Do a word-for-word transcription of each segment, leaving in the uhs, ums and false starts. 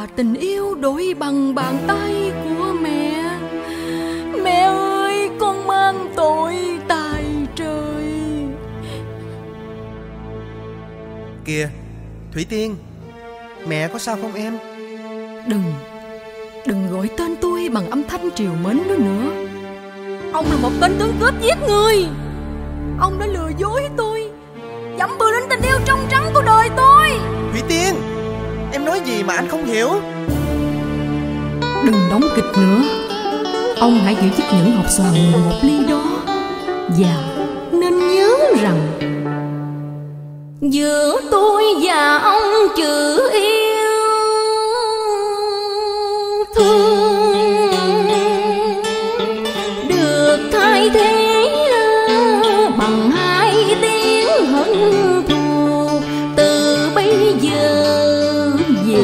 tình yêu đổi bằng bàn tay của mẹ. Mẹ ơi, con mang tội tại trời. Kìa, Thủy Tiên, mẹ có sao không em? Đừng, đừng gọi tên tôi bằng âm thanh trìu mến đó nữa. Ông là một tên tướng cướp giết người. Ông đã lừa dối tôi, dẫm bừa lên tình yêu trong trắng của đời tôi. Thủy Tiên, em nói gì mà anh không hiểu? Đừng đóng kịch nữa. Ông hãy giữ chiếc nhẫn hộp xoàn mười một ly đó. Và nên nhớ rằng giữa tôi và ông chữ yêu thương được thay thế bằng hai tiếng hận thù. Từ bây giờ về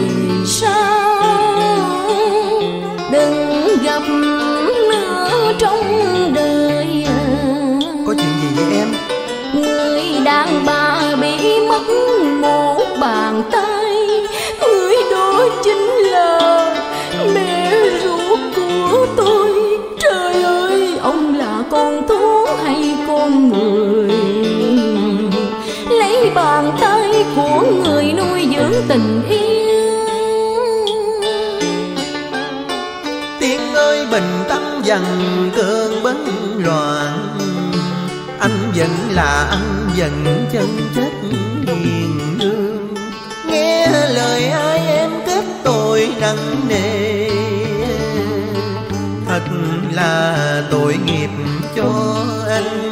sau đừng gặp nữa trong đời. Có chuyện gì vậy em? Người đàn bà bị mất một bàn tay, người đó chính là mẹ ruột của tôi. Trời ơi, ông là con thú hay con người? Lấy bàn tay của người nuôi dưỡng tình yêu. Tiên ơi, bình tâm dần cơn bấn loạn. Anh vẫn là anh, vẫn chân chất hiền lương. Nghe lời ai em kết tội nặng nề. Thật là tội nghiệp cho anh.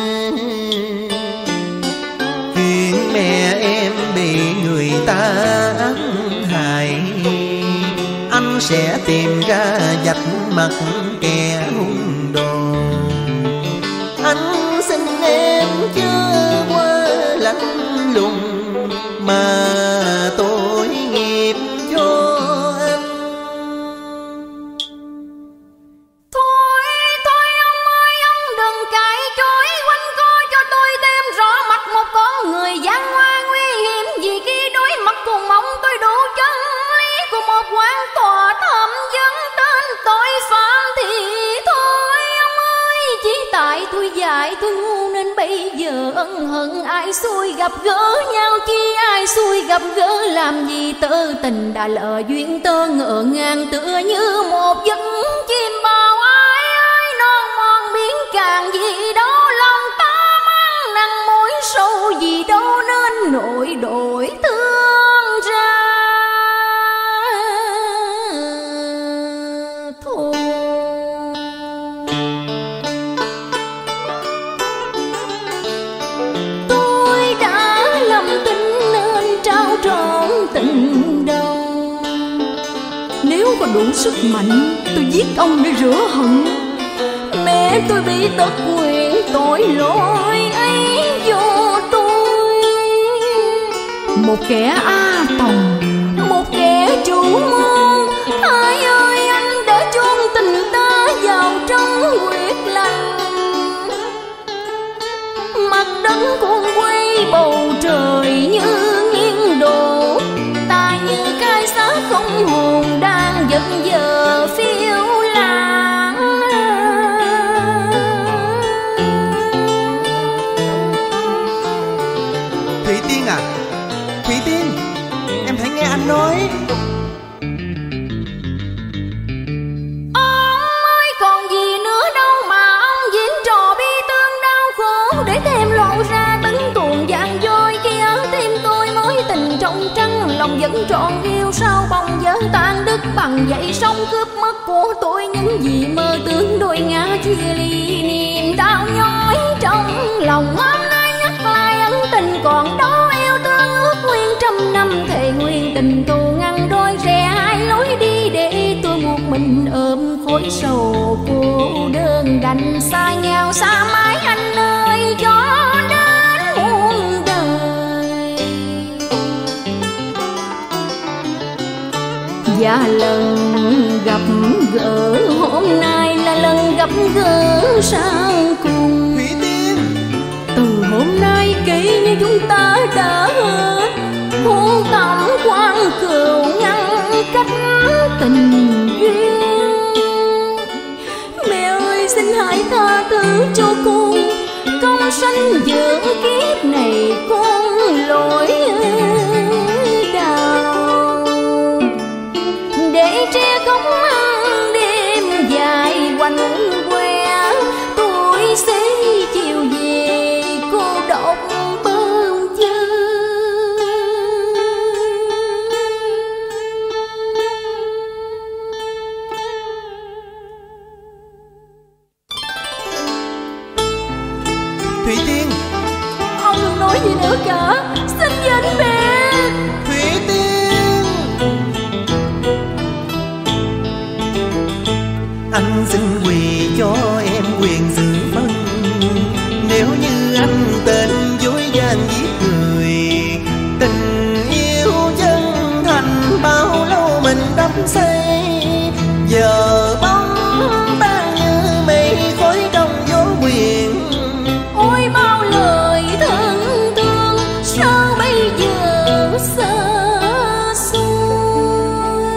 Chuyện mẹ em bị người ta ám hại, anh sẽ tìm ra vạch mặt kẻ hung đồ. Anh xin em chưa qua lạnh lùng mà tội nghiệp cho anh. Thôi, thôi ông ơi, ông đừng cãi chối quanh co cho tôi thêm rõ mặt một con người gian ngoan nguy hiểm. Vì khi đối mặt cùng ông tôi đủ chân lý của một quan tòa thẩm vấn tên tội phạm. Thì thôi ông ơi, chỉ tại tôi dại tôi ngu nên bây giờ ân hận. Ai xui gặp gỡ nhau chi, ai xui gặp gỡ làm gì. Tơ tình đã lỡ duyên tơ ngỡ ngàng tựa như một giấc chim bao. Ai ơi non mòn biển càng gì đâu, lòng ta mang nặng mối sâu gì đâu nên nỗi đổi thương ra. Thôi tôi đã lầm tin nên trao trọn tình đầu. Nếu có đủ sức mạnh tôi giết ông để rửa hận. Mẹ tôi bị tật nguyền, tội lỗi ấy vô tôi. Một kẻ a tòng, một kẻ chủ mưu. Ai ơi, anh đã chôn tình ta vào trong huyết lành. Mặt đất cuồng quay, bầu trời như nghiêng đổ. Ta như cái xác không hồn đang giật giờ phiêu lãng. Thủy Tiên à, Thủy Tiên, em hãy nghe anh nói. Ông ơi, còn gì nữa đâu mà ông diễn trò bi thương đau khổ để thêm lộ ra tấn tuồng vàng dối. Khi ở tim tôi mối tình trong trắng, lòng vẫn trọn yêu sao bồng vỡ tan đứt bằng dậy sóng cướp mất của tôi những gì mơ tưởng đôi ngã chia ly. Niềm đau nhói trong lòng hôm nay nhắc lại ân tình còn đó. Yêu thương ước nguyên trăm năm thề nguyên tình thù ngăn đôi rẽ hai lối đi để tôi một mình ôm khối sầu cô đơn đành xa nhau xa mãi anh ơi cho đến muôn đời. Và lần gặp gỡ hôm nay là lần gặp gỡ sau cùng. Thủy Tiên, từ hôm nay kể như chúng ta đã hết hôn tầm quan cừu ngăn cách. sinh dưỡng kiếp này con lỗi đau, để tre cống ăn đêm dài quanh que, tôi sẽ chiều về cô độc bơm chân. Thủy Tiên, Ông đừng nói gì nữa cả, xin danh mẹ. Thủy Tiên, anh xin quỳ cho em quyền giữ phân. Nếu như anh tên dối gian giết người, tình yêu chân thành bao lâu mình đắm say, giờ bóng ta như mây khói trong gió quyền. Ôi bao lời thân thương sao bây giờ xa xôi.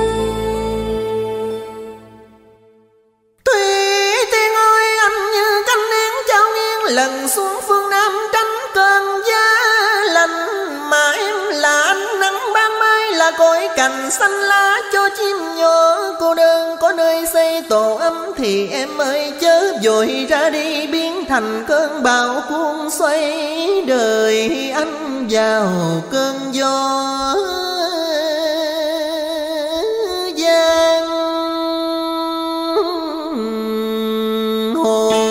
Thủy Tiên ơi, anh như cánh én trao nghiêng lần xuống phương Nam tránh cơn giá lạnh, mà em là ánh nắng ban mai, là cội cành xanh lá cho chim nhỏ cô đơn có nơi xây tổ ấm. Thì em ơi chớ vội ra đi, biến thành cơn bão cuốn xoay đời anh vào cơn gió giang hồ.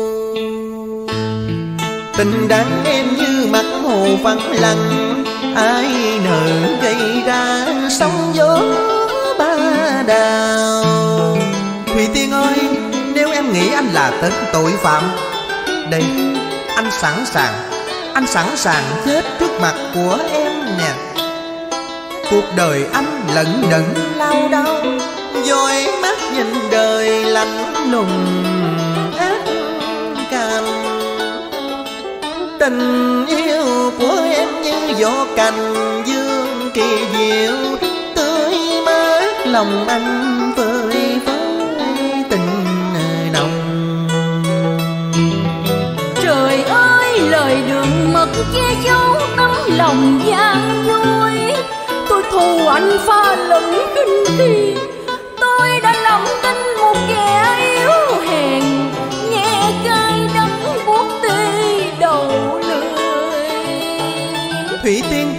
Tình đáng em như mặt hồ vắng lặng, ai nỡ gây ra sóng gió ba đào. Thủy Tiên ơi, nếu em nghĩ anh là tên tội phạm, đây, anh sẵn sàng, anh sẵn sàng chết trước mặt của em nè. Cuộc đời anh lận đận lao đao, dõi mắt nhìn đời lạnh lùng ác cam. Tình yêu của em như gió cành dương kỳ diệu, tươi mát lòng anh vơi với tình nồng. Trời ơi, lời đường mật che giấu tấm lòng gian dối. Tôi thù anh pha lẫn kinh khi, tôi đã lầm tin một kẻ yếu hèn, nghe cay đắng buốt tê đầu lưỡi. Thủy Tiên,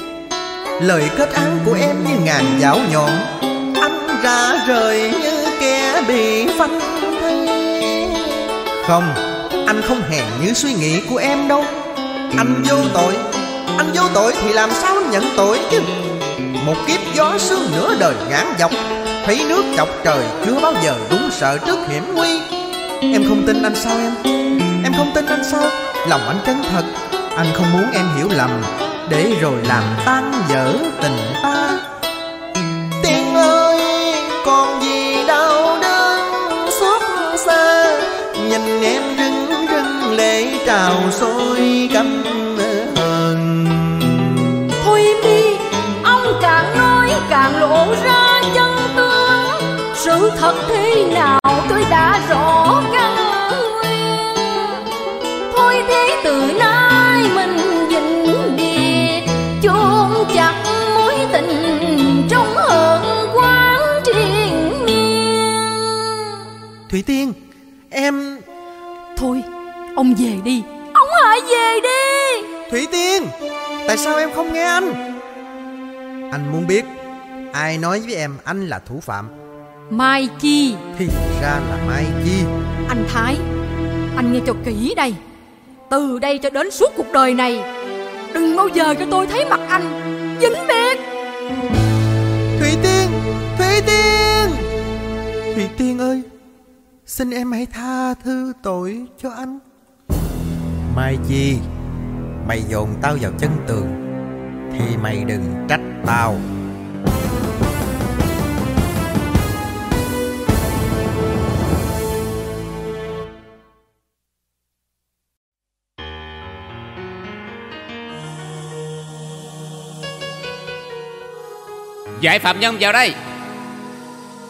lời kết án của em như ngàn dao nhọn, anh ra rời như kẻ bị phanh thây. Không, anh không hèn như suy nghĩ của em đâu. Anh vô tội, anh vô tội thì làm sao anh nhận tội chứ. Một kiếp gió sương nửa đời ngàn dọc, thấy nước chọc trời chưa bao giờ run sợ trước hiểm nguy. Em không tin anh sao em? Em không tin anh sao? Lòng anh chân thật, anh không muốn em hiểu lầm, để rồi làm tan vỡ tình ta. Tiên ơi, còn gì đau đớn xót xa, nhìn em rưng rưng lệ trào sôi căm hờn. Thôi im đi, ông càng nói càng lộ ra chân tướng. Sự thật thế nào tôi đã rõ căn nguyên. Thôi thế từ nay mình vĩnh biệt, chôn chặt mối tình trong hận quán triền miên. Thủy Tiên, em... Thôi, ông về đi, ông hãy về đi. Thủy Tiên, tại sao em không nghe anh? Anh muốn biết ai nói với em anh là thủ phạm? Mai Chi. Thì ra là Mai Chi. Anh Thái, anh nghe cho kỹ đây. Từ đây cho đến suốt cuộc đời này, đừng bao giờ cho tôi thấy mặt anh. Vĩnh biệt. Thủy Tiên, Thủy Tiên, Thủy Tiên ơi, xin em hãy tha thứ tội cho anh. Mai Chi, mày dồn tao vào chân tường thì mày đừng trách tao. Giải phạm nhân vào đây.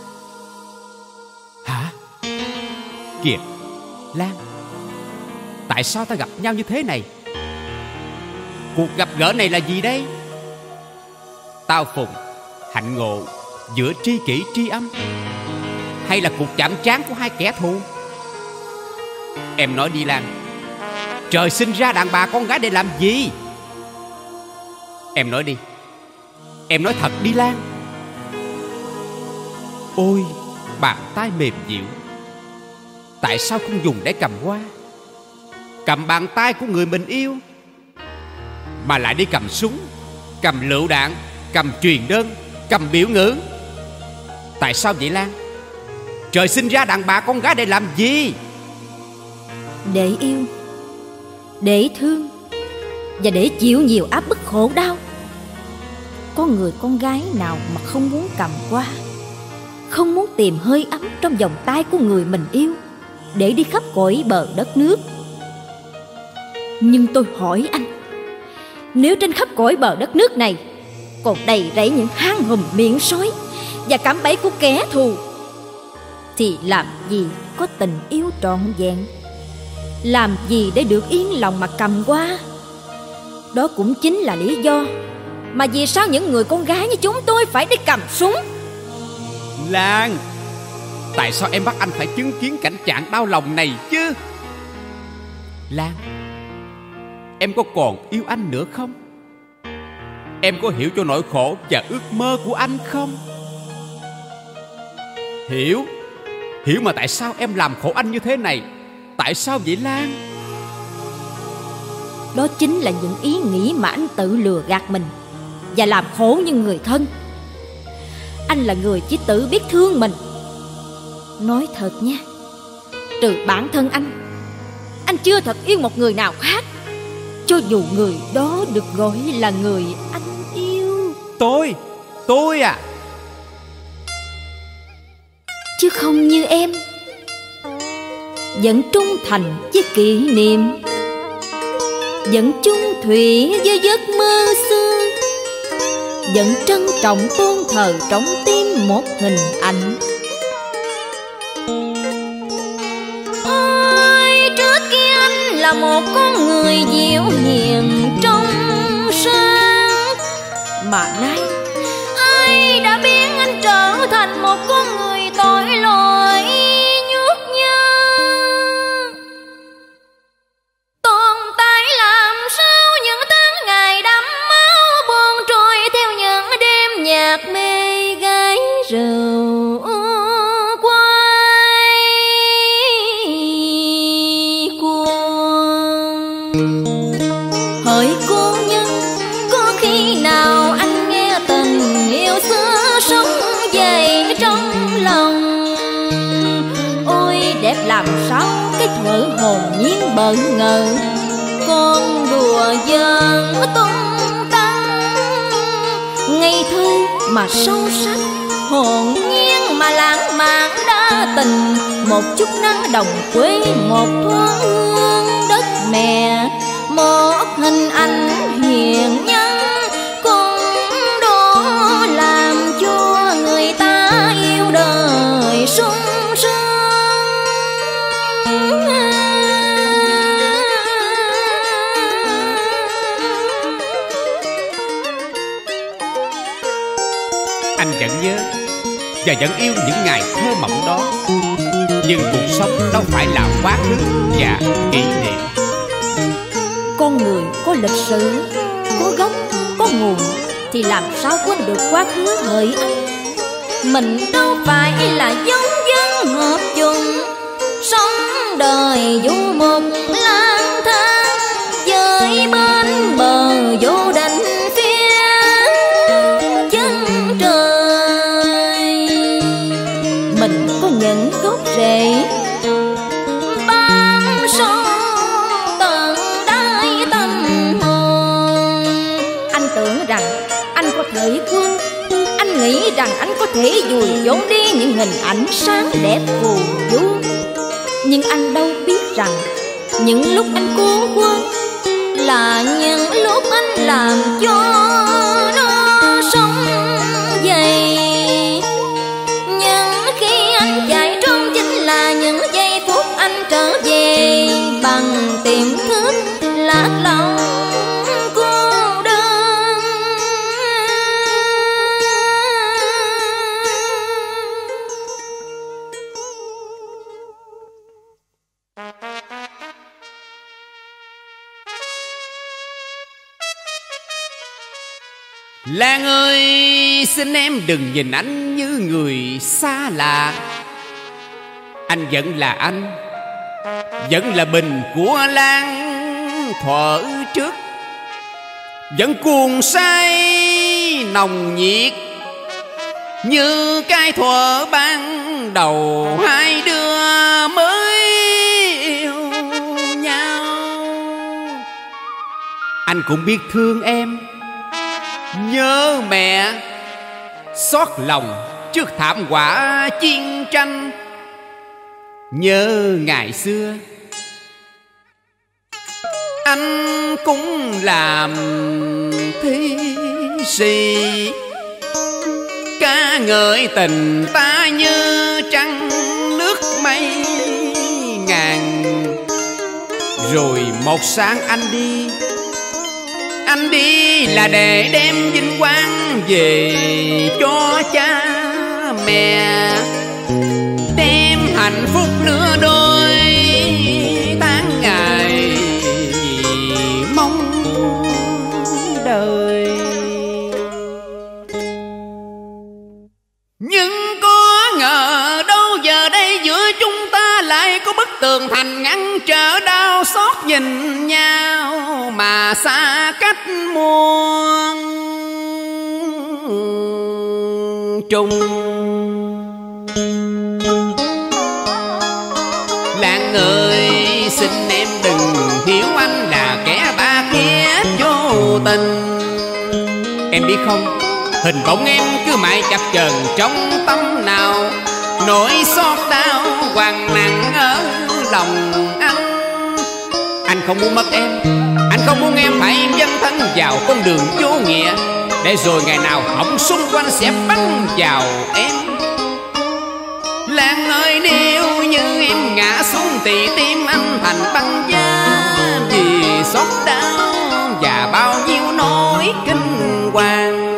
Hả? Kìa, Lan, tại tại sao ta gặp nhau như thế này? Cuộc gặp gỡ này là gì đây? Tao phùng, hạnh ngộ giữa tri kỷ tri âm, hay là cuộc chạm trán của hai kẻ thù? Em nói đi Lan, trời sinh ra đàn bà con gái để làm gì? Em nói đi, em nói thật đi Lan. Ôi, bàn tay mềm dịu, tại sao không dùng để cầm hoa, cầm bàn tay của người mình yêu, mà lại đi cầm súng, cầm lựu đạn, cầm truyền đơn, cầm biểu ngữ? Tại sao vậy Lan? Trời sinh ra đàn bà con gái để làm gì? Để yêu, để thương, và để chịu nhiều áp bức khổ đau. Có người con gái nào mà không muốn cầm hoa, không muốn tìm hơi ấm trong vòng tay của người mình yêu để đi khắp cõi bờ đất nước? Nhưng tôi hỏi anh, nếu trên khắp cõi bờ đất nước này còn đầy rẫy những hang hùm miệng sói và cạm bẫy của kẻ thù, thì làm gì có tình yêu trọn vẹn? Làm gì để được yên lòng mà cầm hoa? Đó cũng chính là lý do mà vì sao những người con gái như chúng tôi phải đi cầm súng. Lan, tại sao em bắt anh phải chứng kiến cảnh trạng đau lòng này chứ? Lan, em có còn yêu anh nữa không? Em có hiểu cho nỗi khổ và ước mơ của anh không? Hiểu, hiểu mà tại sao em làm khổ anh như thế này? Tại sao vậy Lan? Đó chính là những ý nghĩ mà anh tự lừa gạt mình và làm khổ những người thân. Anh là người chỉ tự biết thương mình. Nói thật nha, trừ bản thân anh, anh chưa thật yêu một người nào khác, cho dù người đó được gọi là người anh yêu. Tôi, tôi à? Chứ không như em, vẫn trung thành với kỷ niệm, vẫn chung thủy với giấc mơ xưa, vẫn trân trọng tôn thờ trong tim một hình ảnh. Ôi, trước kia anh là một con người dịu hiền trong sáng, mà nay ai đã biến anh trở thành một con người tội lỗi nhút nhơ. Tồn tại làm sao những tháng ngày đẫm máu buồn trôi theo những đêm nhạt mê gái rượu quay cuồng. Hỡi cô nhân, có khi nào anh nghe tình yêu xưa sống dậy trong lòng? Ôi đẹp làm sao cái thuở hồn nhiên bận ngờ, con đùa giỡn tung tăng, ngây thơ mà sâu sắc, hồn nhiên mà lãng mạn đa tình. Một chút nắng đồng quê, một thoáng hương đất mẹ, một hình ảnh hiền nhân, cũng đủ làm cho người ta yêu đời sung sướng. Anh vẫn nhớ và vẫn yêu những ngày thơ mộng đó, nhưng cuộc sống đâu phải là quá khứ và kỷ niệm. Con người có lịch sử, có gốc, có nguồn, thì làm sao quên được quá khứ hỡi anh? Mình đâu phải là giống dân hợp chung, sống đời du mục lang thang, với bên bờ vô định phía chân trời. Mình có những gốc rễ bám sâu tận đáy tâm hồn. Anh tưởng rằng anh có thể quên, anh nghĩ rằng anh có thể vùi vốn đi những hình ảnh sáng đẹp phù du. Nhưng anh đâu biết rằng những lúc anh cố quên là những lúc anh làm cho nó sống dậy. Nhưng khi anh chạy trốn chính là những giây phút anh trở về bằng tìm lạc lõng cô đơn. Lan ơi, xin em đừng nhìn anh như người xa lạ. Anh vẫn là anh, vẫn là bình của Lan thuở trước, vẫn cuồng say nồng nhiệt như cái thuở ban đầu hai đứa mới yêu nhau. Anh cũng biết thương em, nhớ mẹ, xót lòng trước thảm họa chiến tranh. Nhớ ngày xưa anh cũng làm thi sĩ, ca ngợi tình ta như trăng nước mây ngàn. Rồi một sáng anh đi, anh đi là để đem vinh quang về cho cha mẹ, đem hạnh phúc lứa đôi tháng ngày mong đời. Nhưng có ngờ đâu giờ đây giữa chúng ta lại có bức tường thành ngăn trở đau xót nhìn nhau mà xa cách muôn trùng. Lan ơi, xin em đừng hiểu anh là kẻ bạc nghĩa vô tình. Em biết không, hình bóng em cứ mãi chập chờn trong tâm nào, nỗi xót đau hoàng nặng ở lòng anh. Anh không muốn mất em, anh không muốn em phải dấn thân vào con đường vô nghĩa, để rồi ngày nào hỏng xung quanh sẽ bắn vào em. Lan ơi, nếu như em ngã xuống thì tim anh thành băng giá, vì xót đau và bao nhiêu nỗi kinh hoàng.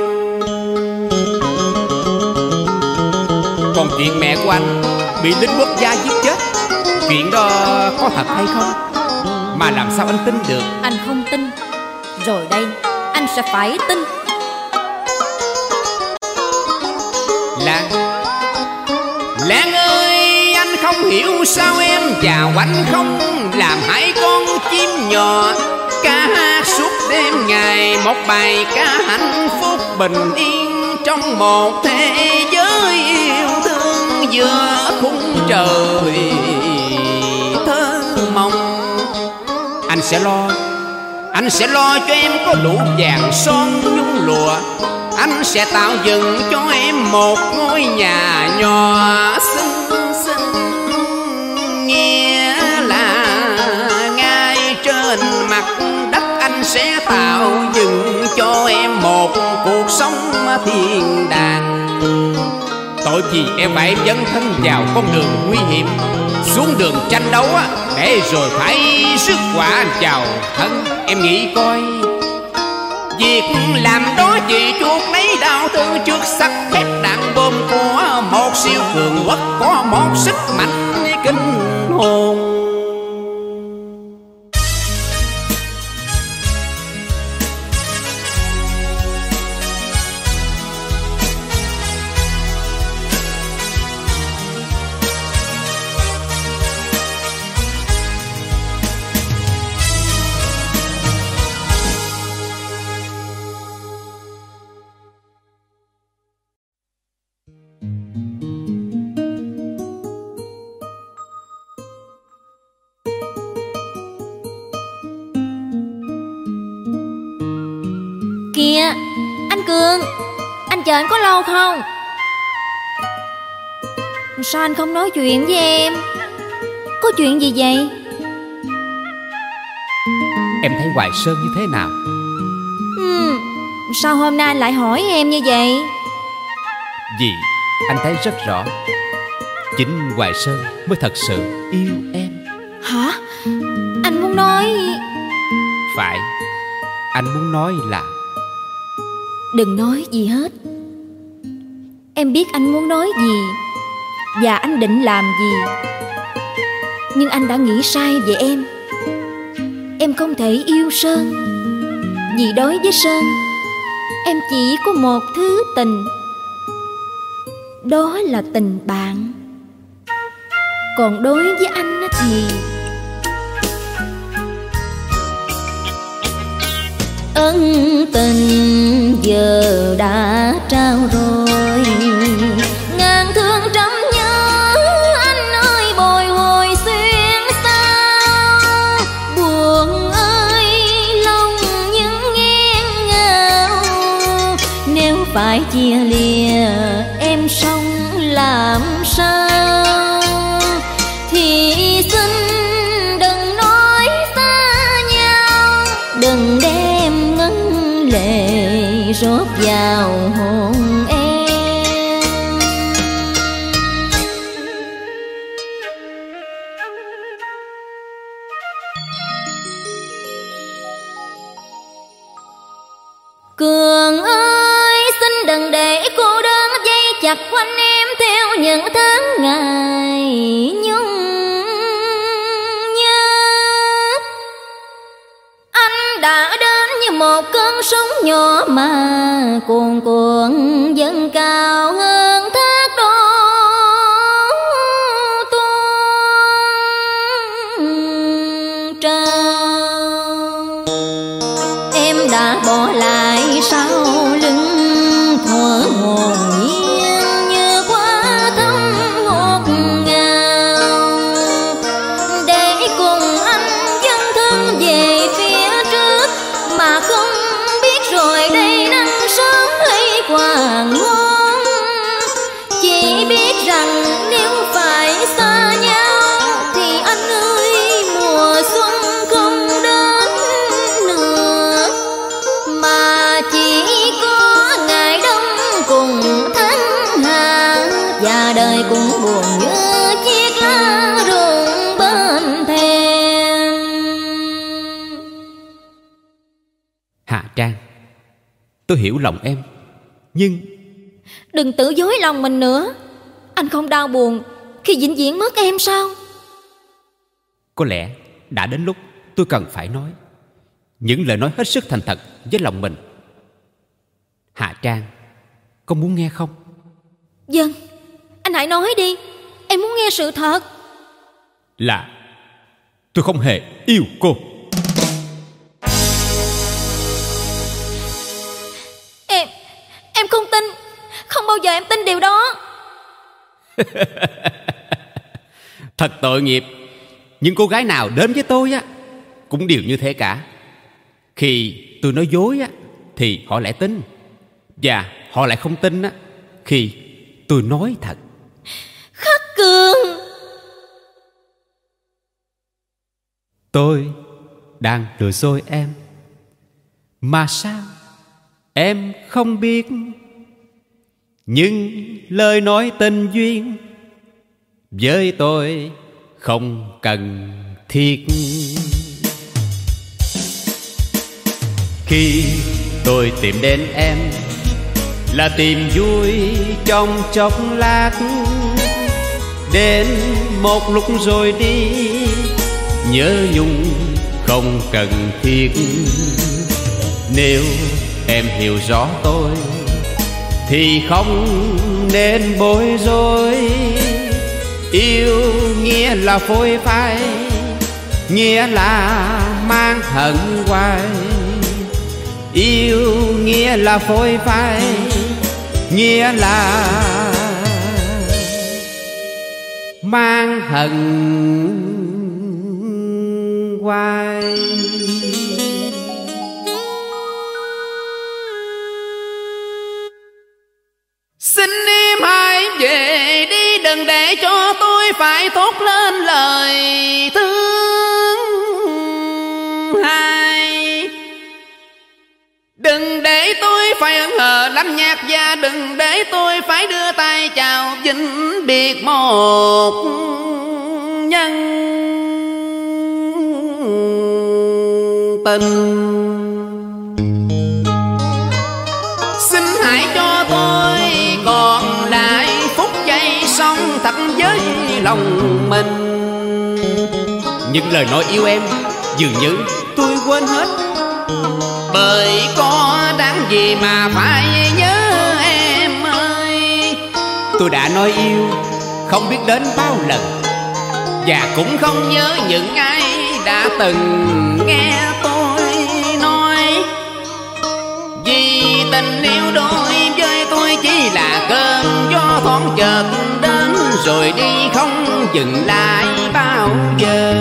Còn chuyện mẹ của anh bị lính quốc gia giết chết, chuyện đó có thật hay không mà làm sao anh tin được? Anh không tin, rồi đây anh sẽ phải tin. Lan, Lan ơi, anh không hiểu sao em và anh không làm hai con chim nhỏ ca hát suốt đêm ngày một bài ca hạnh phúc bình yên trong một thế giới yêu thương giữa khung trời thơ mộng. Anh sẽ lo, anh sẽ lo cho em có đủ vàng son nhung lụa. Anh sẽ tạo dựng cho em một ngôi nhà nhỏ xinh xinh, nghĩa là ngay trên mặt đất. Anh sẽ tạo dựng cho em một cuộc sống thiên đàng. Tội gì em phải dấn thân vào con đường nguy hiểm, xuống đường tranh đấu để rồi phải rước quả vào thân. Em nghĩ coi, việc làm đó chỉ chuột lấy đau thương trước sắt thép đạn bom của một siêu cường quốc có một sức mạnh kinh hồn. Kìa, anh Cường, anh chờ anh có lâu không? Sao anh không nói chuyện với em? Có chuyện gì vậy? Em thấy Hoài Sơn như thế nào? Ừ, sao hôm nay anh lại hỏi em như vậy? Vì anh thấy rất rõ, chính Hoài Sơn mới thật sự yêu em. Hả? Anh muốn nói... phải. Anh muốn nói là đừng nói gì hết. Em biết anh muốn nói gì và anh định làm gì. Nhưng anh đã nghĩ sai về em. Em không thể yêu Sơn, vì đối với Sơn em chỉ có một thứ tình, đó là tình bạn. Còn đối với anh thì ân tình giờ đã trao rồi, ngàn thương trăm nhớ anh ơi bồi hồi xuyên sao. Buồn ơi lòng những nghiêng ngao, nếu phải chia lìa em sống làm sao. Thì xin đừng nói xa nhau, đừng đem ngân lệ rót vào hồn em. Cường ơi xin đừng để cô đơn dây chặt quanh em theo những tháng ngày nhung nhớ. Anh đã đến như một cơn sóng nhỏ mà cuồn cuộn dâng cao hơn thác đổ tuôn trào. Em đã bỏ lại sau lưng thuở hồn nhiên như quá thấm ngọt ngào, để cùng anh dâng thân về phía trước mà không biết rồi đây nắng sớm hay hoàng hôn. Chỉ biết rằng nếu phải xa nhau thì anh ơi mùa xuân không đến nữa, mà chỉ có ngày đông cùng tháng hạ, và đời cũng buồn như chiếc lá rụng bên thềm. Hà Trang, tôi hiểu lòng em, nhưng Đừng tự dối lòng mình nữa. Anh không đau buồn khi vĩnh viễn mất em sao? có lẽ đã đến lúc tôi cần phải nói những lời nói hết sức thành thật với lòng mình. Hà Trang, có muốn nghe không? Vâng, anh hãy nói đi. Em muốn nghe sự thật. Là tôi không hề yêu cô. Em Em không tin. Không bao giờ em tin điều đó. Thật tội nghiệp. Những cô gái nào đến với tôi á cũng đều như thế cả. Khi tôi nói dối á thì họ lại tin, và họ lại không tin á khi tôi nói thật. Khắc Cường, Tôi đang lừa dối em, mà sao em không biết? Nhưng lời nói tình duyên với tôi không cần thiết. Khi tôi tìm đến em là tìm vui trong chốc lát, đến một lúc rồi đi nhớ nhung không cần thiết. Nếu em hiểu rõ tôi thì không nên bối rối. Yêu nghĩa là phôi phai, nghĩa là mang hận hoài. Yêu nghĩa là phôi phai, nghĩa là mang hận hoài. Xin em hãy về đi, đừng để cho tôi phải thốt lên lời thương hai. Đừng để tôi phải ẩn hờ lạnh nhạt, và đừng để tôi phải đưa tay chào vĩnh biệt một nhân tình. Xin hãy cho tôi còn lại phút giây sống thật với lòng mình. Những lời nói yêu em dường như tôi quên hết, bởi có đáng gì mà phải nhớ em ơi. Tôi đã nói yêu không biết đến bao lần, và cũng không nhớ những ai đã từng nghe tôi nói. Vì tình yêu đôi với tôi chỉ là cơn gió thoáng chợt đến rồi đi không dừng lại bao giờ.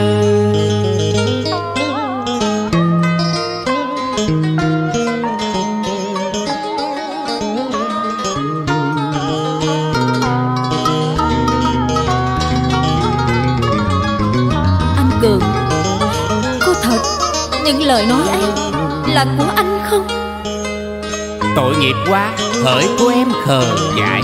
Cường, có thật những lời nói ấy là của anh không? Tội nghiệp quá, hỡi cô em khờ dại.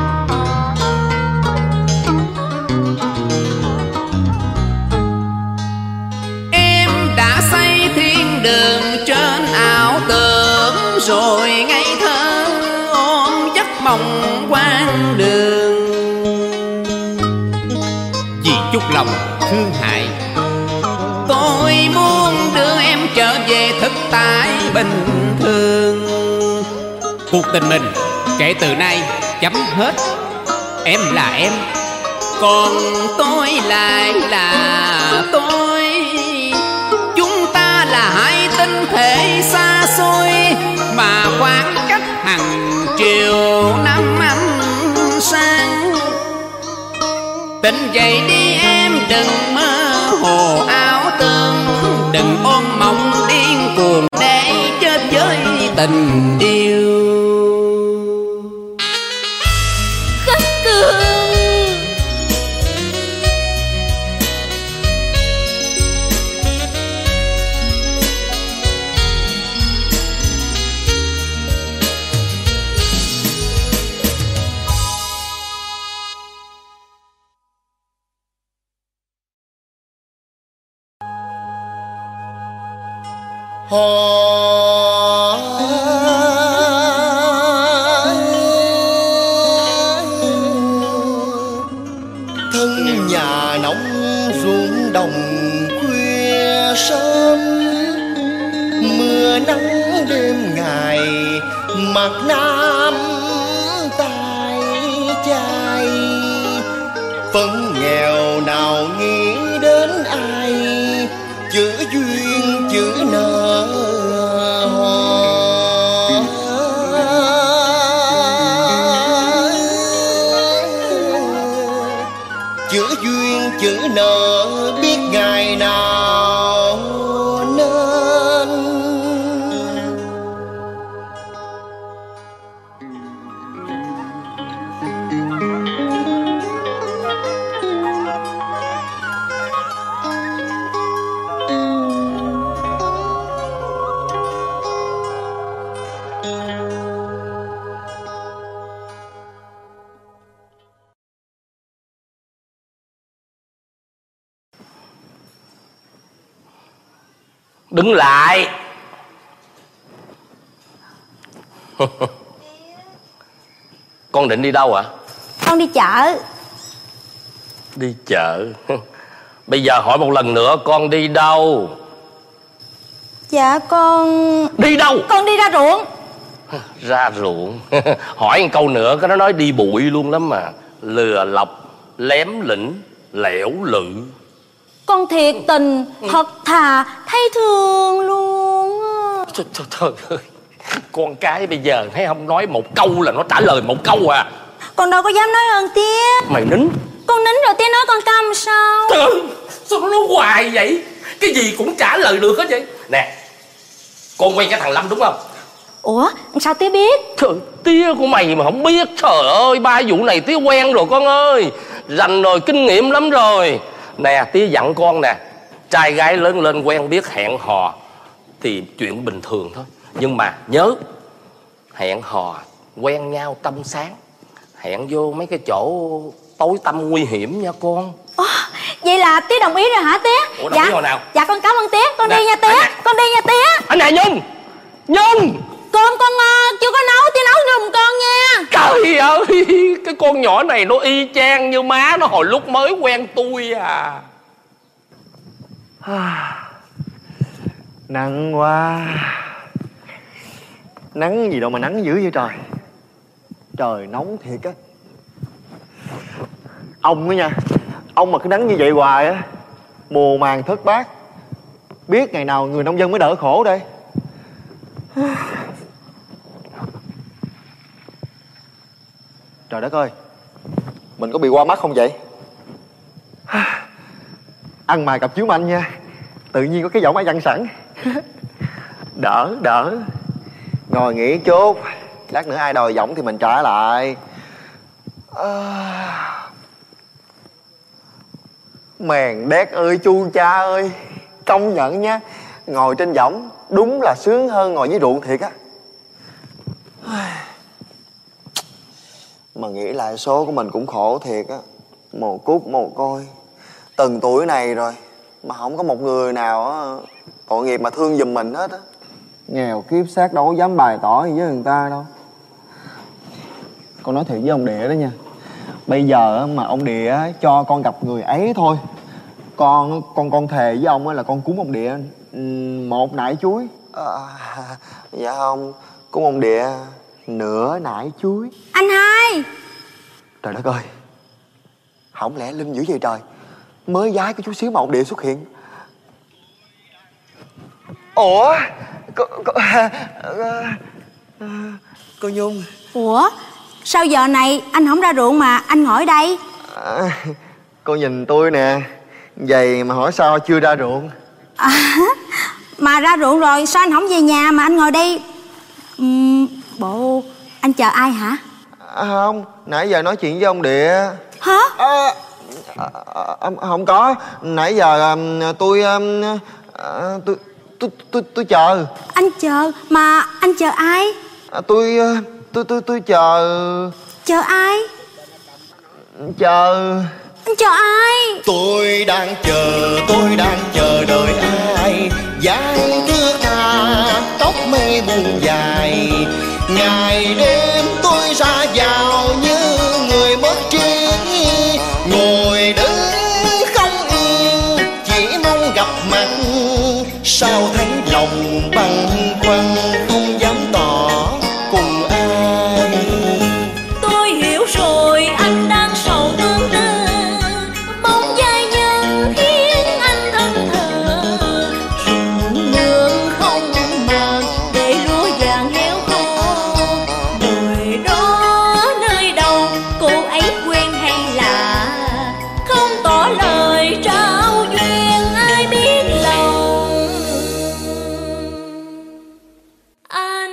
Em đã xây thiên đường trên ảo tưởng, rồi ngây thơ ôm giấc mộng quang đường. Vì chút lòng thương hại, tôi muốn đưa em trở về thực tại bình thường. Cuộc tình mình kể từ nay chấm hết. Em là em, còn tôi lại là tôi. Chúng ta là hai tinh thể xa xôi, mà khoảng cách hàng triệu năm ánh sáng. Tỉnh dậy đi em, đừng mơ hồ ảo tưởng, đừng ôm mộng điên cuồng để chết với tình yêu. Khắc Cường, Họ thân nhà nông ruộng đồng khuya sớm, mưa nắng đêm ngày mặt nam tay chai. Phận nghèo nào nghĩ đến ai, chữ duyên chữ nợ chữ duyên chữ nợ biết ngày nào nên. Đứng lại. Con định đi đâu ạ? À? Con đi chợ. Đi chợ? Bây giờ hỏi một lần nữa, con đi đâu? Dạ con... Đi đâu? Con đi ra ruộng. Ra ruộng? Hỏi một câu nữa cái nó nói đi bụi luôn lắm mà. Lừa lọc, lém lĩnh, lẻo lự. Con thiệt tình, thật thà, thấy thương luôn. Trời, trời, trời ơi, con cái bây giờ thấy không, nói một câu là nó trả lời một câu à. Con đâu có dám nói hơn tía. Mày nín. Con nín rồi tía nói con câm sao? Trời ơi, sao nó nói hoài vậy? Cái gì cũng trả lời được hết vậy. Nè, con quen cái thằng Lâm đúng không? Ủa, sao tía biết? Trời, tía của mày mà không biết. Trời ơi, ba vụ này tía quen rồi con ơi. Rành rồi, kinh nghiệm lắm rồi. Nè, tía dặn con nè, trai gái lớn lên quen biết hẹn hò thì chuyện bình thường thôi. Nhưng mà nhớ, hẹn hò quen nhau trong sáng, hẹn vô mấy cái chỗ tối tăm nguy hiểm nha con. Ồ, vậy là tía đồng ý rồi hả tía? Ủa, đồng ý hồi nào? Dạ con cảm ơn tía. Con Nè, đi nha tía. anh nè. Con đi nha tía. Anh này Nhung. Nhung. Cơm con uh, chưa có nấu, tía nấu giùm con nha. Trời ơi, cái con nhỏ này nó y chang như má nó hồi lúc mới quen tôi à. Nắng quá. Nắng gì đâu mà nắng dữ vậy trời. Trời nóng thiệt á. Ông á nha, ông mà cứ nắng như vậy hoài á, mùa màng thất bát, biết ngày nào người nông dân mới đỡ khổ đây. Trời đất ơi, mình có bị qua mắt không vậy? Ăn mài cặp chiếu manh nha, tự nhiên có cái giọng ai dặn sẵn. Đỡ, đỡ. Ngồi nghỉ chút, lát nữa ai đòi giọng thì mình trả lại. À... Mèn đét ơi chu cha ơi, công nhận nha, ngồi trên võng đúng là sướng hơn ngồi dưới ruộng thiệt á. Mà nghĩ lại số của mình cũng khổ thiệt á, mồ cút mồ côi, từng tuổi này rồi mà không có một người nào á tội nghiệp mà thương giùm mình hết á. Nghèo kiếp xác đâu có dám bày tỏ gì với người ta đâu. Con nói thiệt với ông Địa đó nha, bây giờ mà ông Địa cho con gặp người ấy thôi, con con con thề với ông là con cúng ông Địa một nải chuối. À, dạ không, cúng ông Địa nửa nải chuối. Anh hai. Trời đất ơi, không lẽ Linh dữ vậy trời, mới giái có chút xíu mà ông Địa xuất hiện. Ủa cô, cô, cô Nhung. Ủa sao giờ này anh không ra ruộng mà anh ngồi ở đây? À, cô nhìn tôi nè, vậy mà hỏi sao chưa ra ruộng? À, mà ra ruộng rồi sao anh không về nhà mà anh ngồi đây? uhm, Bộ anh chờ ai hả? À, không, nãy giờ nói chuyện với ông Địa. Hả? À, à, à, không có, nãy giờ à, tôi, à, tôi tôi tôi tôi chờ. Anh chờ mà anh chờ ai? À, tôi tôi tôi tôi chờ. Chờ ai? Chờ. Anh chờ ai? Tôi đang chờ, tôi đang chờ đợi ai, dáng thước tha tóc mây buông dài. Ngày đêm tôi ra vào như người mất trí, ngồi đứng không yên chỉ mong gặp mặt. Sao thấy lòng băn khoăn không dám tỏ cùng ai. Tôi hiểu rồi, anh đang sầu tương tư, bóng giai nhân khiến anh thân thờ. Ruộng nương không màng để lúa vàng héo khô, người đó nơi đâu cô ấy quen hay lạ, không tỏ lời trao duyên ai biết lòng. Anh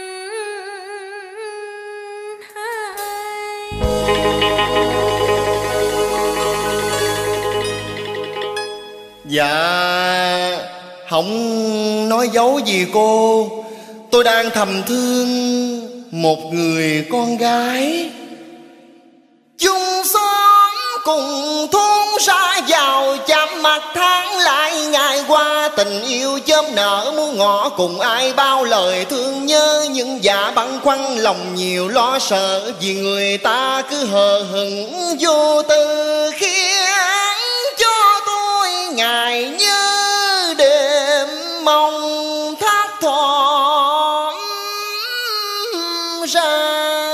Dạ không nói dấu gì cô, tôi đang thầm thương một người con gái chung xóm cùng thôn ra vào chạm mặt tháng lại ngày qua. Tình yêu chớm nở muốn ngỏ cùng ai bao lời thương nhớ, nhưng dạ băn khoăn lòng nhiều lo sợ vì người ta cứ hờ hững vô tư, khiến cho tôi ngày nhớ đêm mong thác thỏm ra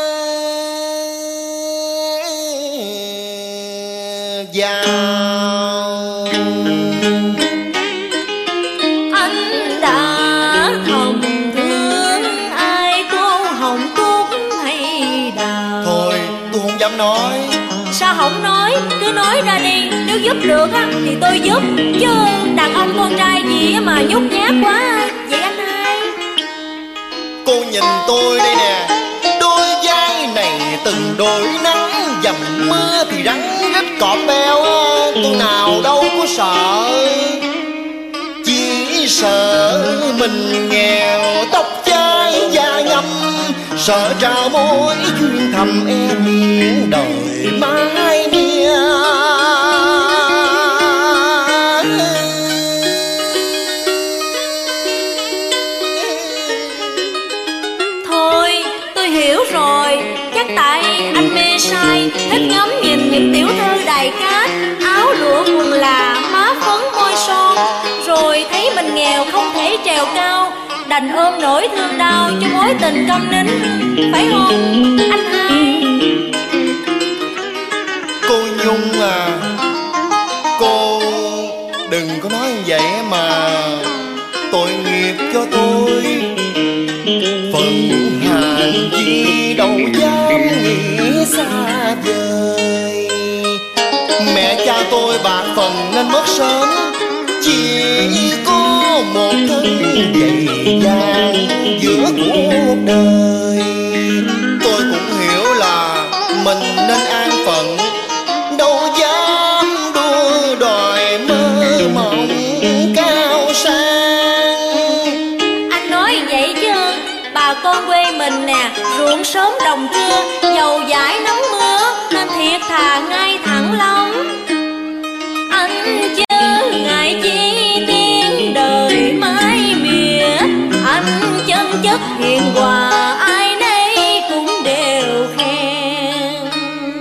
vào. anh đã thầm thương ai, cô hồng cúc hay đào? Thôi tôi không dám nói. Sao không nói, cứ nói ra đi, nếu giúp được á thì tôi giúp, chứ đàn ông con trai gì á mà nhút nhát quá. Vậy anh hai? Cô nhìn tôi đây nè, đôi vai này từng đổi nắng, dầm mưa thì rắn rít cọp beo. Tôi nào đâu có sợ, chỉ sợ mình nghèo tóc chai da ngâm, sợ trao mối duyên thầm e miệng đời mai nia. này anh mê say, thích ngắm nhìn những tiểu thư đài cát, áo lụa quần là, má phấn môi son. Rồi thấy mình nghèo không thể trèo cao, đành ôm nỗi thương đau cho mối tình câm nín. Phải không anh hai? Cô Nhung à, cô đừng có nói như vậy mà tội nghiệp cho tôi. Phận hàn chi đâu dám nghĩ xa vời, mẹ cha tôi bạc phần nên mất sớm, chỉ có một thân dày dang giữa cuộc đời. Tôi cũng hiểu là mình nên an phận, đâu dám đua đòi mơ mộng cao sang. Anh nói vậy chứ bà con quê mình nè, ruộng sớm đồng trưa, dầu dãi nắng mưa nên thiệt thà ngay thẳng lắm. Anh chớ ngại chi tiếng đời mãi mỉa, anh chân chất hiền hòa ai nấy cũng đều khen.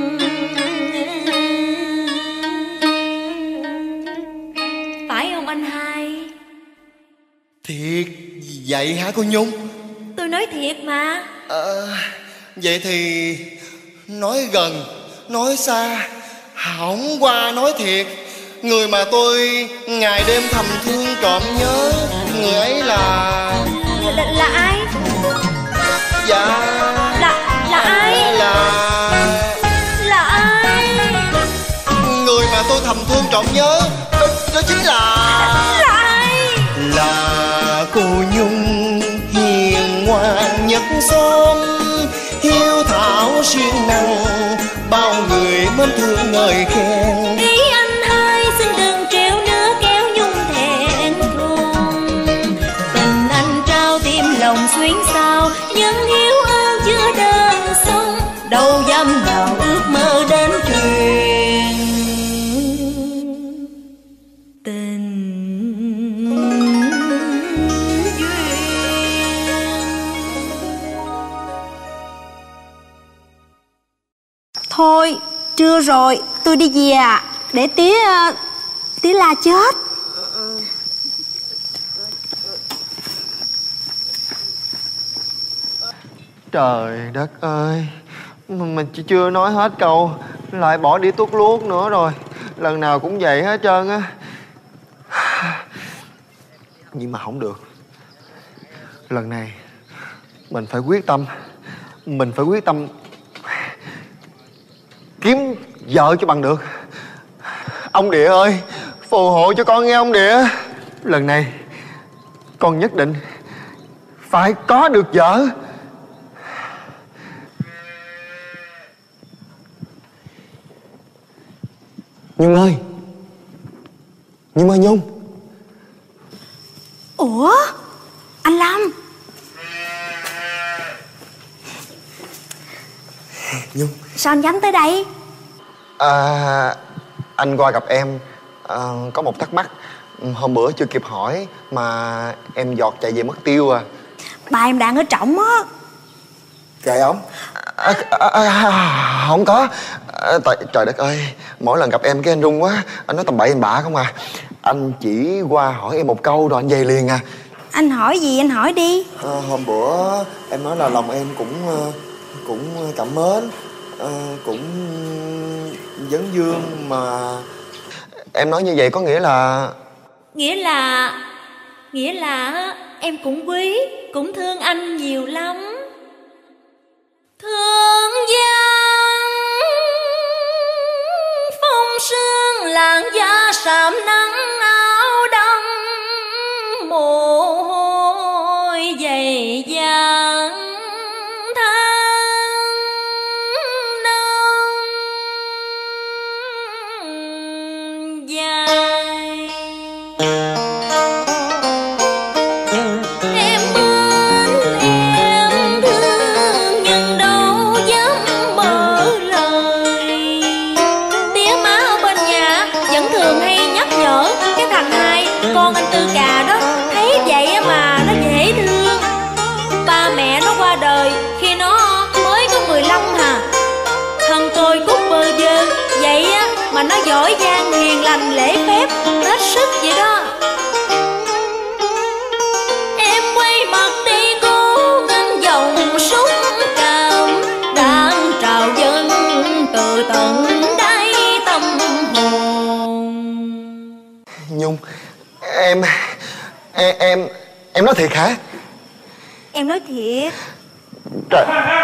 Phải không anh hai? Thiệt vậy hả cô Nhung? Tôi nói thiệt mà. À, vậy thì nói gần nói xa, hỏng qua nói thiệt, người mà tôi ngày đêm thầm thương trộm nhớ, người ấy là Là, là ai? dạ Là là ai? là Là ai? người mà tôi thầm thương trộm nhớ, đó, đó chính là Là ai? là cô Nhung hiền ngoan nhất xóm, hiếu thảo siêng năng, bao người mến thương ngợi khen. Ý anh hai xin đừng trêu nữa kéo Nhung thẹn thùng, tình anh trao tim lòng xuyến sao, nhưng hiếu ơn chưa đơn sông, đâu dám nào ước mơ đến truyền tình duyên. Thôi, trưa rồi, tôi đi về à. Để tía... tía la chết. Trời đất ơi, mình chỉ chưa nói hết câu lại bỏ đĩa thuốc luốc nữa rồi. Lần nào cũng vậy hết trơn á. Nhưng mà không được. Lần này mình phải quyết tâm. Mình phải quyết tâm kiếm vợ cho bằng được. Ông Địa ơi, phù hộ cho con nghe ông Địa. Lần này con nhất định phải có được vợ. Nhung ơi, Nhung ơi Nhung. Ủa, anh Lâm. Nhung. Sao anh dám tới đây? À, anh qua gặp em à, có một thắc mắc. Hôm bữa chưa kịp hỏi mà em giọt chạy về mất tiêu à. Ba em đang ở trỏng á. Chạy ổng? À, à, à, không có à, tại, trời đất ơi, mỗi lần gặp em cái anh run quá. Anh nói tầm bậy tầm bạ không à. Anh chỉ qua hỏi em một câu rồi anh về liền à. Anh hỏi gì anh hỏi đi. à, Hôm bữa em nói là lòng em cũng Cũng cảm mến, à, cũng vấn vương mà. Em nói như vậy có nghĩa là... Nghĩa là... Nghĩa là em cũng quý, cũng thương anh nhiều lắm. Thương giang phong sương làn da sạm nắng, áo đông mồ hôi dày dang tháng năm dài. Em mến em thương nhưng đâu dám mở lời. Tía má ở bên nhà vẫn thường hay nhắc nhở nó giỏi giang hiền lành lễ phép hết sức vậy đó. Em quay mặt đi cố gắng dòng súng cảm đang trào dâng từ tận đáy tâm hồn. Nhung, em em em em nói thiệt hả? Em nói thiệt. Trời.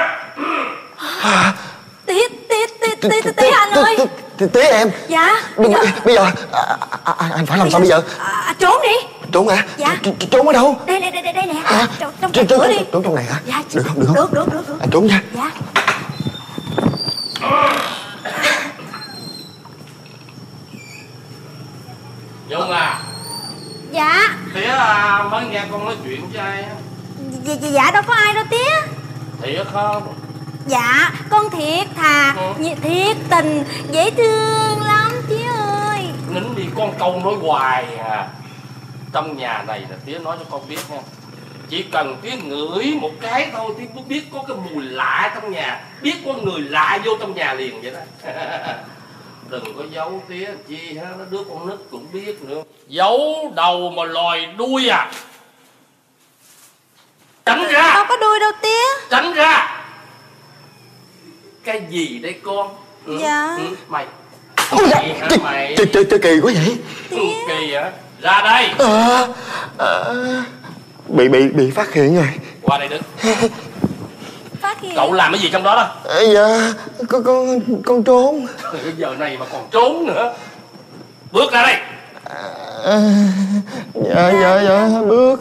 Tía, tía, tía, tía, tía, tía anh ơi. Tía em. Dạ. Bây giờ anh phải làm sao bây giờ? Trốn đi. Trốn hả? Dạ. Trốn ở đâu? Đây đây đây đây nè. Trong trong cửa đi. Trốn trong này hả? Dạ. Được không? Được không? Được được được được. Anh trốn nha. Dạ. Nhung à. Dạ. Tía à, mới nghe con nói chuyện với ai á? Dạ, dạ, dạ đâu có ai đâu tía. Thiệt không? Dạ con thiệt thà, ừ. thiệt tình, dễ thương lắm tía ơi. Nín đi, con câu nói hoài à. Trong nhà này là tía nói cho con biết nha, chỉ cần tía ngửi một cái thôi tía cũng biết có cái mùi lạ trong nhà, biết có người lạ vô trong nhà liền vậy đó. Đừng có giấu tía chi ha, nó đứa con nít cũng biết nữa. Giấu đầu mà lòi đuôi à. Tránh ra. Đâu có đuôi đâu tía. Tránh ra. Cái gì đây con? Ừ. Dạ. Ừ. Mày. Ôi dạ. Hả mày? Trời trời kỳ quá vậy. Ừ, kỳ hả? Ra đây. À, à, bị bị bị phát hiện rồi. Qua đây đứng. Phát hiện. Cậu làm cái gì trong đó đó? À, dạ con con con trốn. Giờ này mà còn trốn nữa. Bước ra đây. À, dạ dạ dạ bước.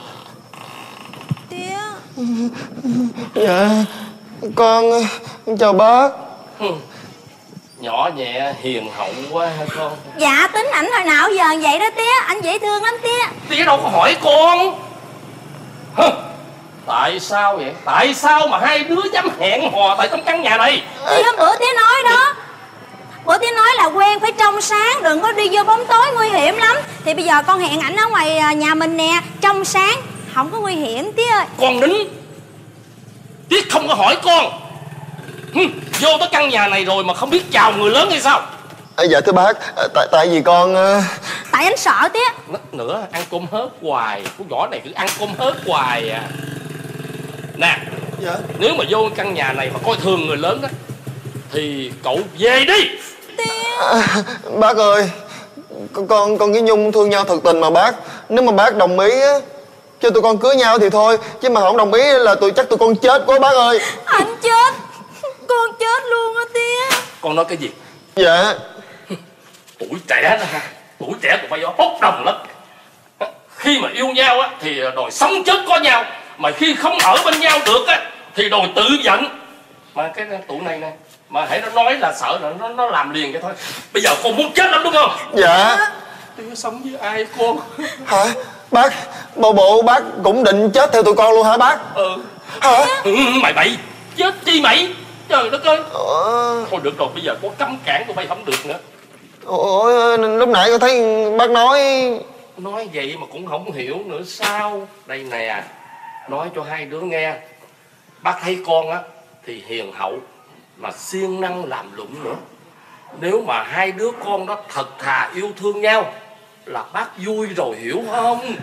Tía. Dạ con chào bác. Ừ. Nhỏ nhẹ hiền hậu quá hả con? Dạ tính ảnh hồi nào giờ vậy đó tía, anh dễ thương lắm tía. Tía đâu có hỏi con. Hừ. Tại sao vậy? Tại sao mà hai đứa dám hẹn hò tại trong căn nhà này? Thì hôm bữa tía nói đó, bữa tía nói là quen phải trong sáng, đừng có đi vô bóng tối nguy hiểm lắm. Thì bây giờ con hẹn ảnh ở ngoài nhà mình nè, trong sáng không có nguy hiểm tía ơi. Con nín. Tía không có hỏi con. Hừ. Vô tới căn nhà này rồi mà không biết chào người lớn hay sao? À, dạ thưa bác, tại tại vì con tại anh sợ tía. Nít nữa ăn cơm hớt hoài, con nhỏ này cứ ăn cơm hớt hoài à. Nè. Dạ. Nếu mà vô căn nhà này mà coi thường người lớn đó thì cậu về đi. À, bác ơi, con con con với Nhung thương nhau thật tình mà bác. Nếu mà bác đồng ý á cho tụi con cưới nhau thì thôi, chứ mà không đồng ý là tụi chắc tụi con chết quá bác ơi. Anh chết, con chết luôn á tía. Con nói cái gì? Dạ. Tuổi trẻ đó ha, tuổi trẻ tụi bay bốc đồng lắm. Khi mà yêu nhau á thì đòi sống chết có nhau, mà khi không ở bên nhau được á thì đòi tự giận. Mà cái tụi này nè, mà hãy nó nói là sợ là nó nó làm liền cái thôi. Bây giờ con muốn chết lắm đúng không? Dạ. Tía sống với ai con? Hả? Bác, bộ bộ bác cũng định chết theo tụi con luôn hả bác? Ừ. Hả? Ừ, mày bậy, chết chi mày? Trời đất ơi. Ờ... Thôi được rồi, bây giờ có cấm cản tụi bay không được nữa. Ủa, lúc nãy con thấy bác nói... Nói vậy mà cũng không hiểu nữa sao? Đây nè, nói cho hai đứa nghe. Bác thấy con á thì hiền hậu mà siêng năng làm lụng nữa. Nếu mà hai đứa con đó thật thà yêu thương nhau là bác vui rồi, hiểu không?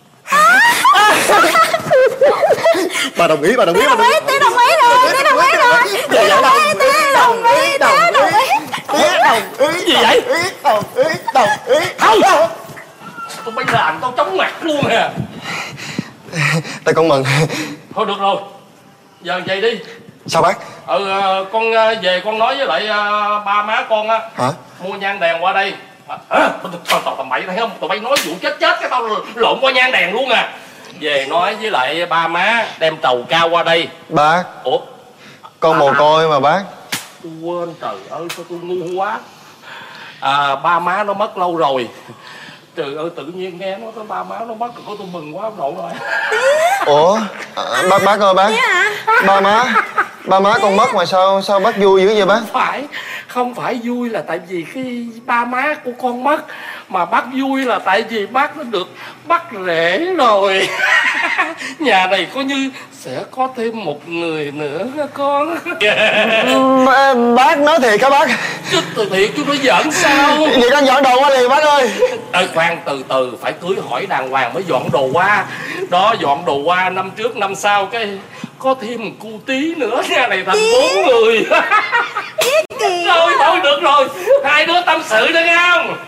Bà đồng ý, bà đồng ý, bà đồng ý. Tía đồng ý rồi, tía đồng ý rồi. Tía đồng ý, tía đồng ý, tía đồng ý. Tía đồng ý. Gì vậy? Đồng ý, đồng ý. Không. Tụi bay làm tao chóng mặt luôn à. Tại con mừng. Thôi được rồi, giờ vậy đi. Sao bác? Ừ, con về con nói với lại ba má con á. Hả? Mua nhang đèn qua đây. À, tao mày thấy không? Tụi bay nói vụ chết chết cái tao lộn qua nhang đèn luôn à. Về nói với lại ba má đem trầu cao qua đây. Bác. Ủa? Con mồ côi mà bác. Tôi quên, trời ơi sao tôi ngu quá. À, ba má nó mất lâu rồi. Trời ơi tự nhiên nghe nói tới ba má nó mất, có tôi mừng quá ông nội rồi. Ủa? À, bác bác ơi bác. Ba má. Ba má con mất mà sao sao bác vui dữ vậy bác? Không phải, không phải vui là tại vì khi ba má của con mất, mà bác vui là tại vì bác nó được bắt rễ rồi. Nhà này coi như sẽ có thêm một người nữa con. Bác nói thiệt hả bác? Chứ từ thiệt chú nói giỡn sao? Vậy con dọn đồ qua liền bác ơi. Ê khoan, từ từ phải cưới hỏi đàng hoàng mới dọn đồ qua. Đó, dọn đồ qua năm trước năm sau cái có thêm một cu tí nữa, nhà này thành bốn người. Thôi thôi được rồi, hai đứa tâm sự được không?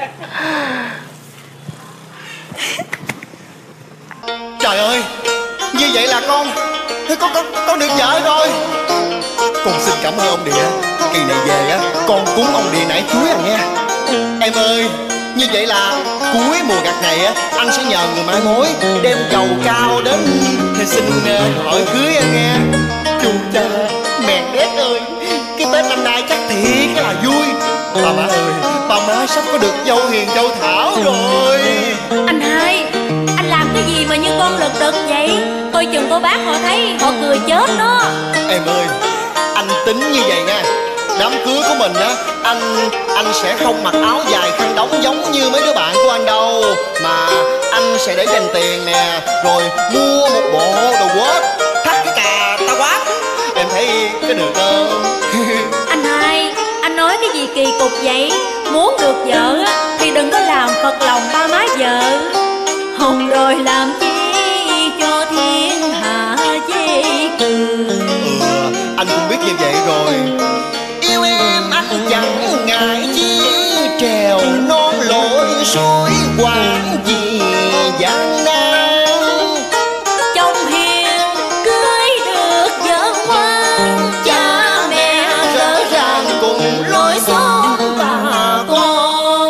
Trời ơi, như vậy là con con con con được vợ rồi. Con xin cảm ơn ông Địa. Kỳ này về á, con cúng ông Địa nãy cưới à nghe. Em ơi, như vậy là cuối mùa gặt này á, anh sẽ nhờ người mai mối đem chầu cao đến thì xin hỏi cưới anh nghe. Chú cha mèn đét ơi, cái Tết năm nay chắc thiệt là vui. Bà má ơi, bà má sắp có được dâu hiền dâu thảo rồi. Anh hai, anh làm cái gì mà như con lật đật vậy? Coi chừng cô bác họ thấy họ cười chết đó. Em ơi, anh tính như vậy nha. Đám cưới của mình á, anh anh sẽ không mặc áo dài khăn đóng giống như mấy đứa bạn của anh đâu, mà anh sẽ để dành tiền nè, rồi mua một bộ đồ quết thắt cái cà ta quát. Em thấy cái được không? Anh hai, anh nói cái gì kỳ cục vậy? Muốn được vợ á thì đừng có làm phật lòng ba má vợ. Hồng rồi làm chi cho thiên hạ chê cười. Ừ, anh cũng biết như vậy rồi. Yêu em anh chẳng ngại chi, trèo non lội suối quảng gì gian nan. Chồng hiền cưới được vợ ngoan, cha mẹ rõ ràng cùng lối xóm bà con.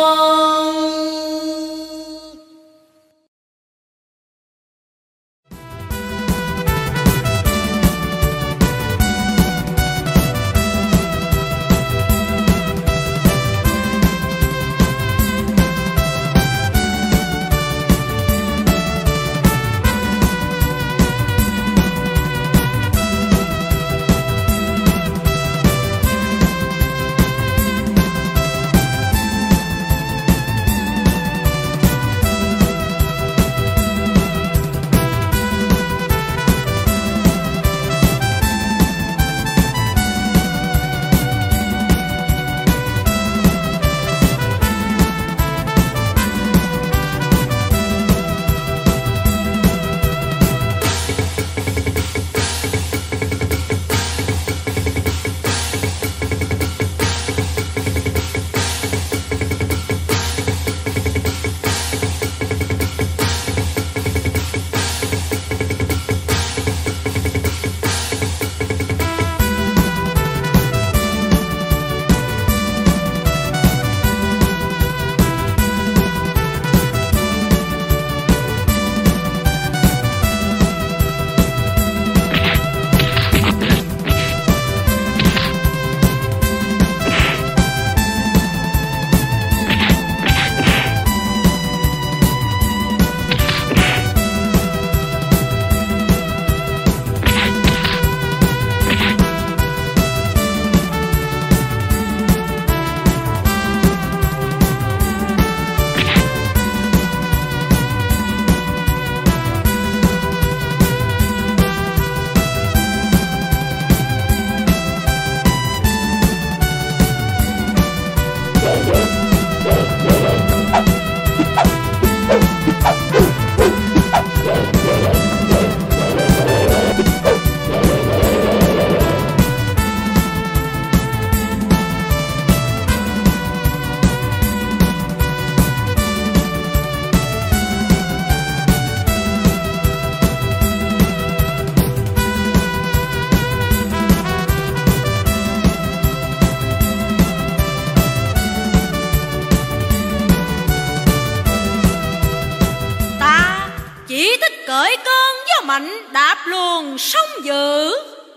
cởi cơn gió mạnh đạp luồng sông dữ,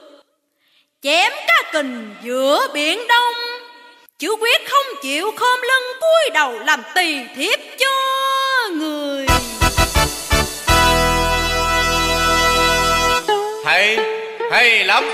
chém cá kình giữa biển đông, chữ quyết không chịu khom lưng cúi đầu làm tỳ thiếp cho người. Hay, hay lắm.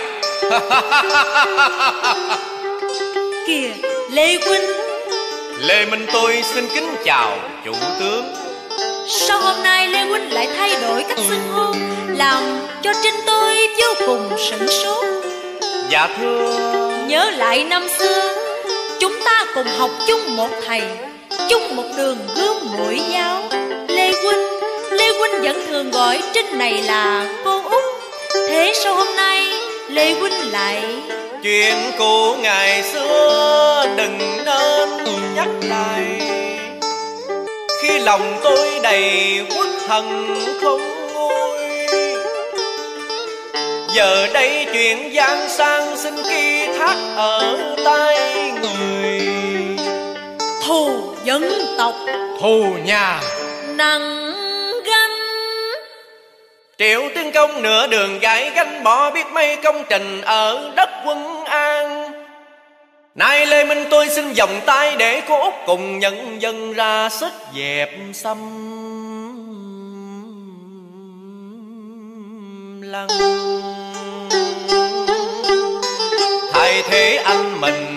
Kìa Lê Huynh. Lê Minh tôi xin kính chào chủ tướng. Sao hôm nay Lê huynh lại thay đổi cách xưng hô, làm cho Trinh tôi vô cùng sửng sốt? Dạ thưa, nhớ lại năm xưa chúng ta cùng học chung một thầy, chung một đường gươm mũi giáo. Lê huynh, Lê huynh vẫn thường gọi Trinh này là cô út. Thế sao hôm nay Lê huynh lại... chuyện cũ ngày xưa đừng nên nhắc lại. Khi lòng tôi đầy uất hận không nguôi, giờ đây chuyện gian sang xin ký thác ở tay người. Thù dân tộc, thù nhà nặng gánh. Triệu tiên công nửa đường gãy gánh, bỏ biết mấy công trình ở đất Quân An. Nay Lê Minh tôi xin vòng tay để cô út cùng nhân dân ra sức dẹp xâm lăng. Thay thế anh mình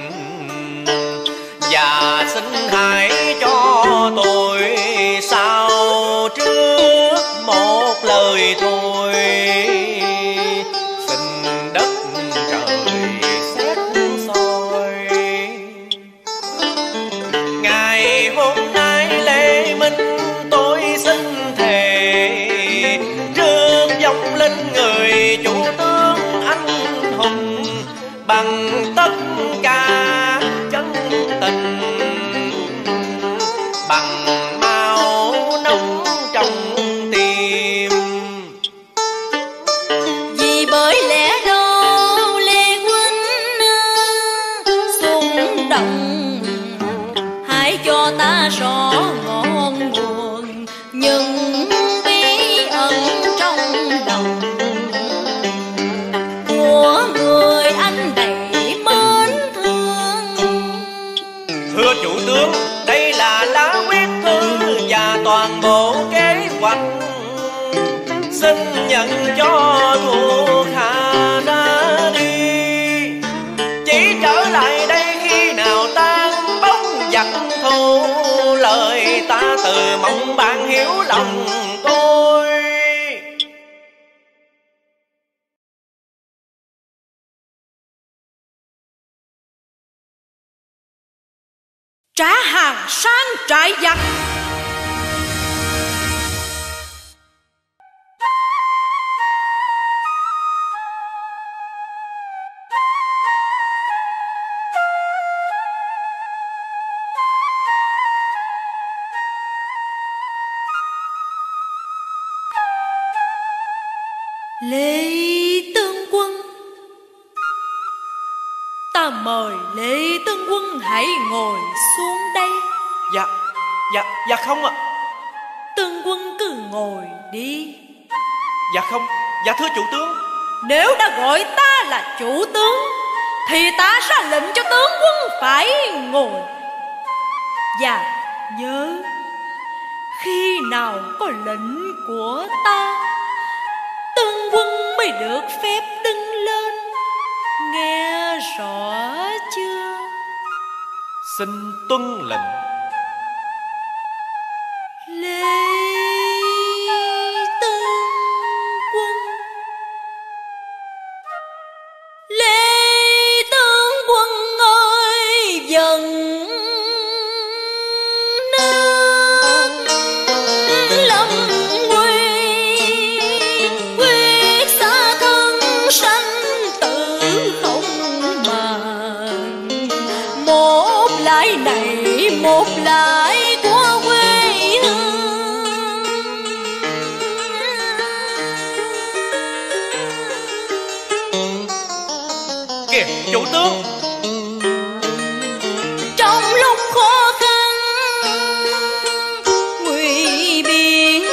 và xin hãy cho tôi sao trước một lời thôi. Xin đất trời xét soi, ngày hôm nay Lê Minh tôi xin thề rước dòng lên người chủ tướng anh hùng bằng tất cả chân tình, bằng máu nóng trong tim. Vì bởi lẽ đó Lê huynh xung động, hãy cho ta rõ ngọn nguồn những bí ẩn trong lòng của người anh đầy mến thương. Thưa chủ tướng, đây là lá quyết thư và toàn bộ kế hoạch. Xin nhận cho thuộc hạ ra đi, chỉ trở lại đây khi nào tan bóng giặc thù. Lời ta từ mong bạn hiểu lòng tôi. Trả hàng sang trại giặc. Lê tướng quân, ta mời Lê tướng quân hãy ngồi xuống đây. Dạ, dạ, dạ không ạ. Tướng quân cứ ngồi đi. Dạ không, dạ thưa chủ tướng. Nếu đã gọi ta là chủ tướng thì ta ra lệnh cho tướng quân phải ngồi. Và nhớ, khi nào có lệnh của ta, tướng quân mới được phép đứng lên. Nghe rõ chưa? Xin tuân lệnh. Lê tướng quân, Lê tướng quân ơi, dần nước lâm nguy, quyết xa thân sanh tử không màng. Một lại này một lại của quê hương. Kìa chủ tướng, Trong lúc khó khăn nguy biên,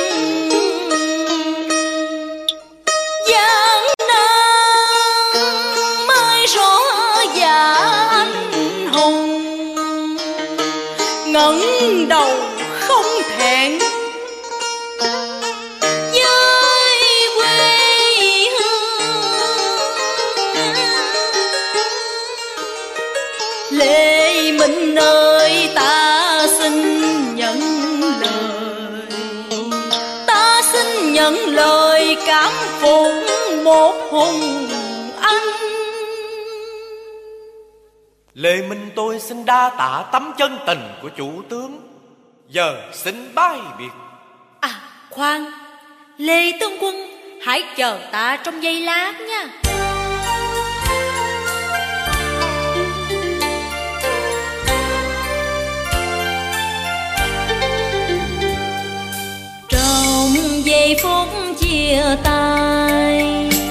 gian nan mới rõ dạ anh hùng. Ngẩng đầu không thẹn với quê hương. phục một hùng anh. Lê Minh tôi xin đa tạ tấm chân tình của chủ tướng, giờ xin bái biệt. À khoan, Lê tướng quân hãy chờ ta trong giây lát nha. Trong giây phút chia tay,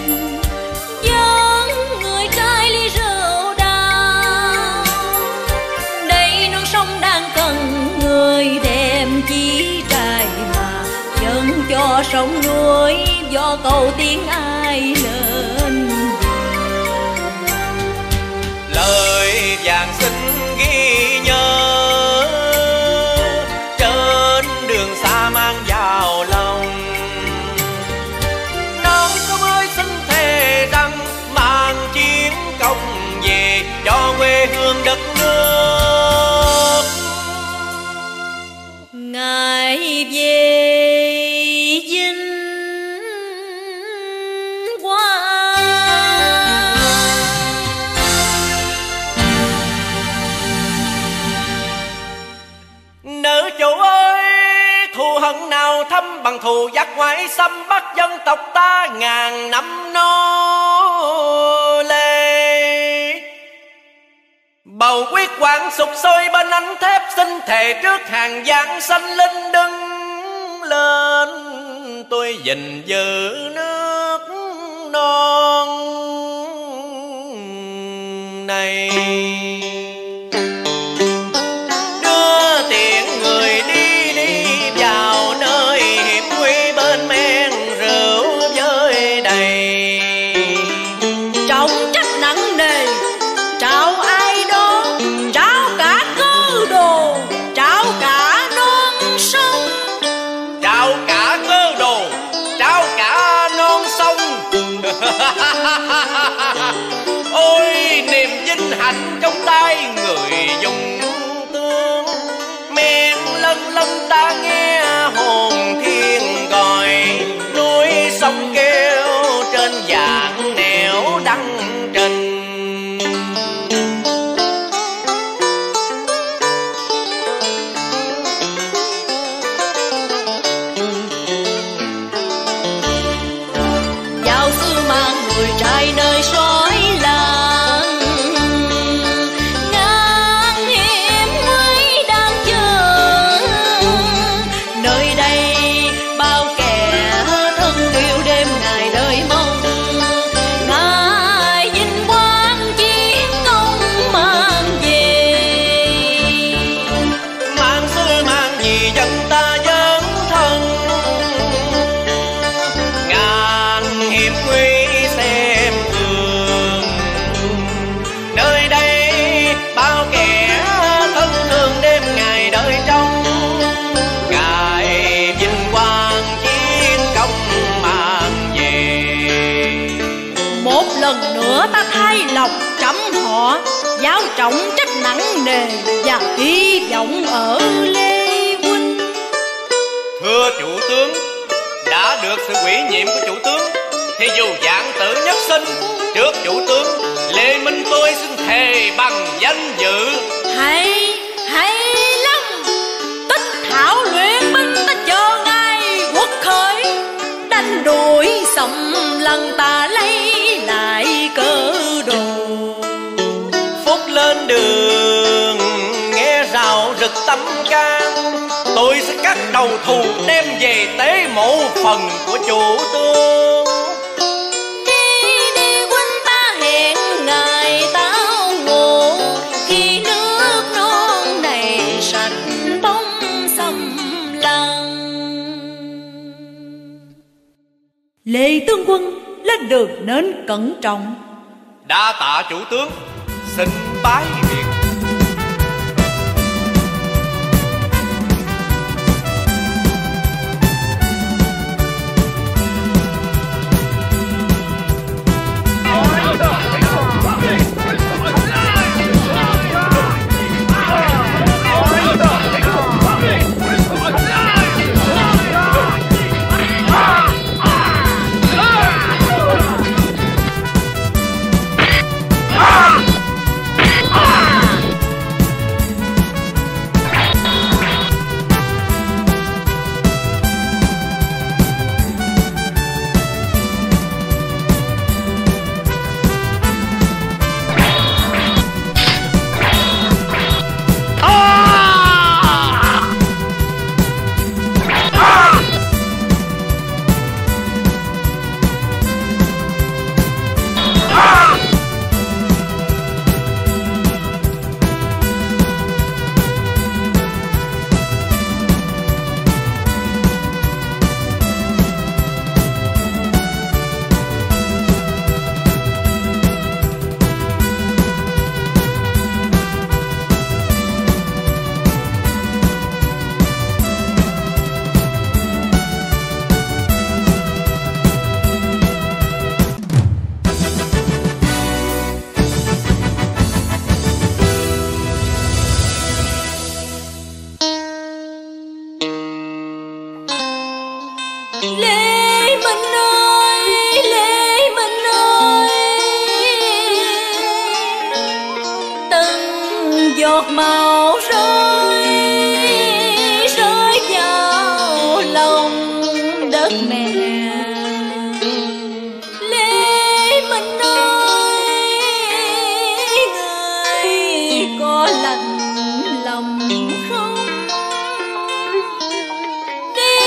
dẫn người trai ly rượu đào. Đây non sông đang cần người đem chí trai mà dẫn cho sông núi do cầu tiếng ai lên. Lời vàng xin ghi nhớ trên đường xa mang vào lòng. Non sông ơi xin thề rằng mang chiến công về cho quê hương đất nước. Ngài về vinh nữ chủ ơi, thù hận nào thâm bằng thù giặc ngoại xâm bắt dân tộc ta ngàn năm nô lệ. Bầu quyết quang sục sôi bên ánh thép, xin thề trước hàng vạn sanh linh đứng lên. Tôi gìn giữ nước non này. Ôi niềm vinh hạnh trong tay người dùng tương, men lân lân ta nghe hồn thiên gọi. Núi sông kêu trên dạng nẻo đăng trình. Giáo sư mang người trai nơi sói làng, ngang hiểm nguy đang chờ. Nơi đây bao kẻ thân yêu đêm ngày đợi mong. Ngài vinh quang chiến công mang về, mang xưa mang gì dân ta dấn thân. Ngàn hiểm nguy xem thường, nơi đây bao kẻ thân thương đêm ngày đợi trông. Ngài vinh quang chiến công mang về. một lần nữa ta thay lòng trẫm họ, giáo trọng trách nặng nề và hy vọng ở Lê huynh. Thưa chủ tướng, đã được sự ủy nhiệm của chủ tướng thì dù dạng tử nhất sinh, trước chủ tướng Lê Minh tôi xin thề bằng danh dự. Hay, hay lắm. Tích thảo luyện binh ta chờ ngài quốc khởi, đánh đuổi xâm lăng ta lấy lại cơ đồ. Phúc lên đường nghe rào rực tâm can, tôi sẽ cắt đầu thù đem về tế mộ phần của chủ tướng. Đi đi huynh ta hẹn ngài tao ngộ, khi nước non này sạch bóng xâm lăng. Lê tướng quân lên đường nên cẩn trọng. Đa tạ chủ tướng, xin bái biệt. giọt màu rơi rơi vào lòng đất mẹ. Lê Minh ơi, người có lạnh lòng không? Đi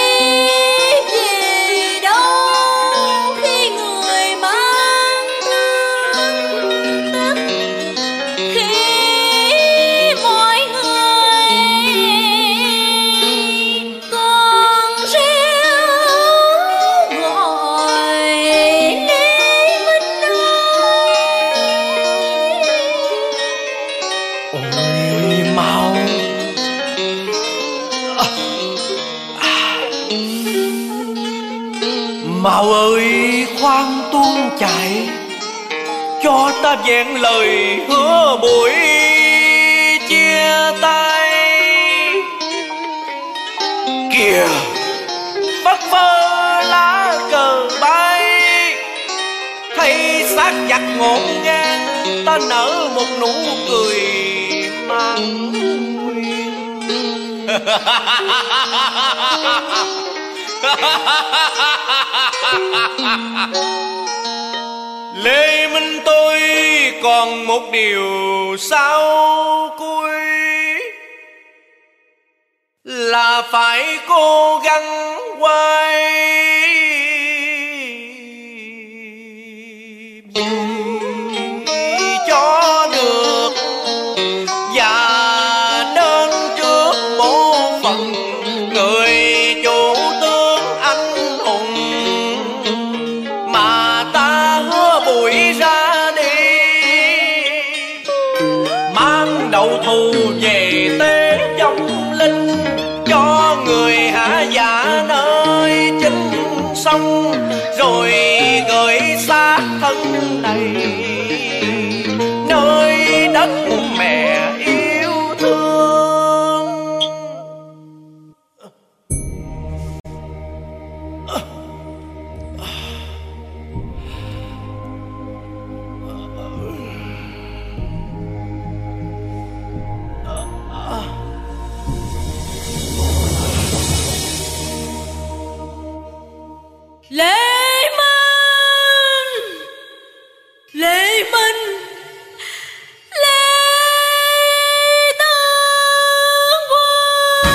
về đâu khi người mang thương tất, khi mọi người còn réo gọi Lê Minh ơi. Ôi mau Mau ơi, khoan tuôn chạy, cho ta vẹn lời hứa buổi chia tay. Kìa, phất phơ lá cờ bay, thay xác giặc ngổn ngang, ta nở một nụ cười mang nguyên. Lê Minh tôi còn một điều sau cuối, là phải cố gắng quay về cho được, và đến trước bố phận người chủ tướng anh hùng mà ta hứa buổi ra đi, mang đầu thù về tế vong linh cho người hạ dạ nơi chính sông, rồi gửi xác thân này nơi đất mẹ yêu thương. Lê Minh, Lê Minh, Lê Tướng Quân.